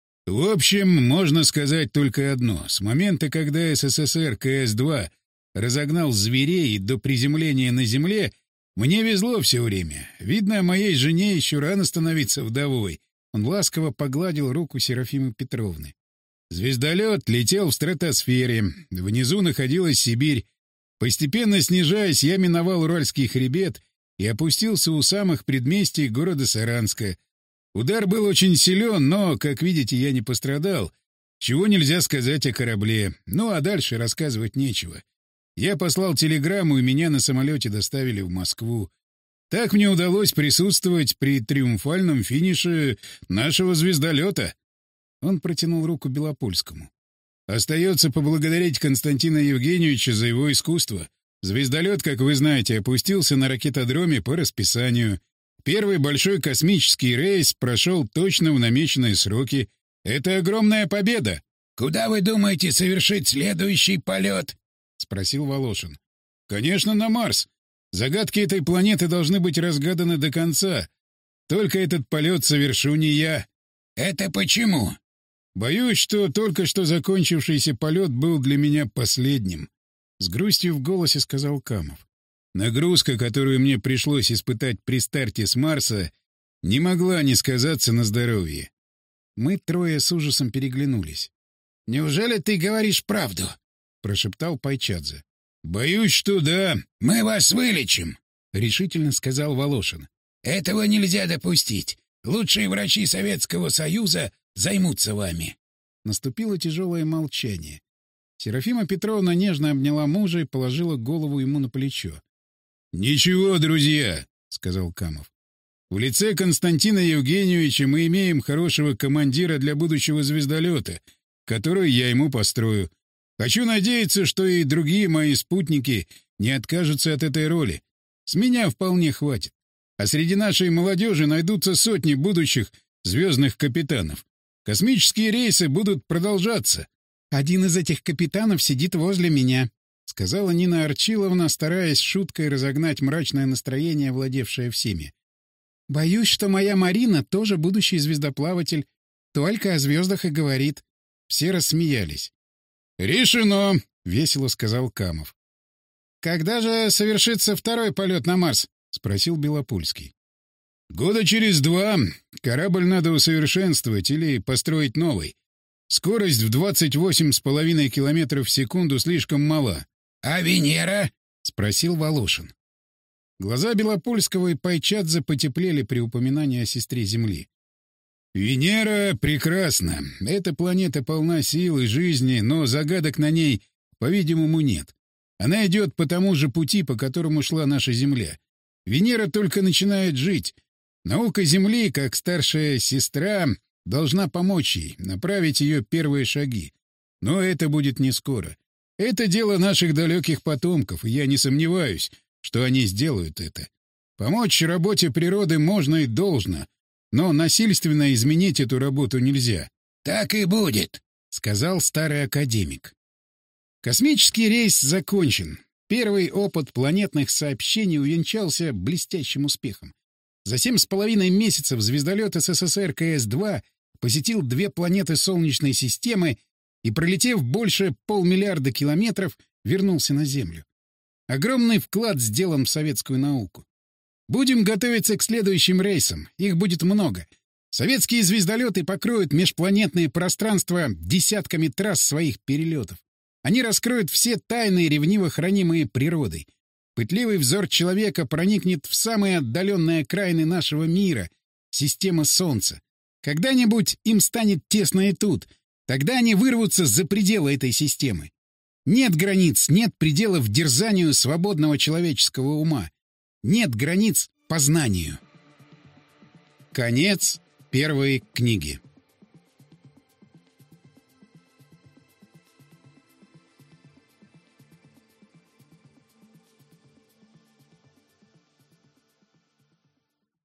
В общем, можно сказать только одно. С момента, когда СССР КС-2 разогнал зверей до приземления на Земле, мне везло все время. Видно, моей жене еще рано становиться вдовой. Он ласково погладил руку Серафимы Петровны. Звездолет летел в стратосфере. Внизу находилась Сибирь. Постепенно снижаясь, я миновал Уральский хребет и опустился у самых предместий города Саранска. Удар был очень силен, но, как видите, я не пострадал. Чего нельзя сказать о корабле. Ну, а дальше рассказывать нечего. Я послал телеграмму, и меня на самолете доставили в Москву. Так мне удалось присутствовать при триумфальном финише нашего звездолета. Он протянул руку Белопольскому. Остается поблагодарить Константина Евгеньевича за его искусство. Звездолет, как вы знаете, опустился на ракетодроме по расписанию. Первый большой космический рейс прошел точно в намеченные сроки. Это огромная победа. Куда вы думаете совершить следующий полет? — спросил Волошин. — Конечно, на Марс. Загадки этой планеты должны быть разгаданы до конца. Только этот полет совершу не я. — Это почему? — Боюсь, что только что закончившийся полет был для меня последним. С грустью в голосе сказал Камов. Нагрузка, которую мне пришлось испытать при старте с Марса, не могла не сказаться на здоровье. Мы трое с ужасом переглянулись. — Неужели ты говоришь правду? — прошептал Пайчадзе. — Боюсь, что да. — Мы вас вылечим, — решительно сказал Волошин. — Этого нельзя допустить. Лучшие врачи Советского Союза займутся вами. Наступило тяжелое молчание. Серафима Петровна нежно обняла мужа и положила голову ему на плечо. — Ничего, друзья, — сказал Камов. — В лице Константина Евгеньевича мы имеем хорошего командира для будущего звездолета, который я ему построю. Хочу надеяться, что и другие мои спутники не откажутся от этой роли. С меня вполне хватит. А среди нашей молодежи найдутся сотни будущих звездных капитанов. Космические рейсы будут продолжаться. «Один из этих капитанов сидит возле меня», — сказала Нина Арчиловна, стараясь шуткой разогнать мрачное настроение, владевшее всеми. «Боюсь, что моя Марина тоже будущий звездоплаватель. Только о звездах и говорит». Все рассмеялись. «Решено», — весело сказал Камов. «Когда же совершится второй полет на Марс?» — спросил Белопольский. «Года через 2. Корабль надо усовершенствовать или построить новый. Скорость в 28,5 километров в секунду слишком мала». «А Венера?» — спросил Волошин. Глаза Белопольского и Пайчадзе потеплели при упоминании о сестре Земли. «Венера прекрасна. Эта планета полна сил и жизни, но загадок на ней, по-видимому, нет. Она идет по тому же пути, по которому шла наша Земля. Венера только начинает жить. Наука Земли, как старшая сестра, должна помочь ей, направить ее первые шаги. Но это будет не скоро. Это дело наших далеких потомков, и я не сомневаюсь, что они сделают это. Помочь работе природы можно и должно, но насильственно изменить эту работу нельзя. — Так и будет, — сказал старый академик. Космический рейс закончен. Первый опыт планетных сообщений увенчался блестящим успехом. За 7,5 месяцев звездолет СССР КС-2 посетил 2 планеты Солнечной системы и, пролетев больше 500 миллиарда километров, вернулся на Землю. Огромный вклад сделан в советскую науку. Будем готовиться к следующим рейсам. Их будет много. Советские звездолеты покроют межпланетные пространства десятками трасс своих перелетов. Они раскроют все тайны, ревниво хранимые природой. Пытливый взор человека проникнет в самые отдаленные окраины нашего мира, системы Солнца. Когда-нибудь им станет тесно и тут. Тогда они вырвутся за пределы этой системы. Нет границ, нет пределов дерзанию свободного человеческого ума. Нет границ познанию. Конец первой книги.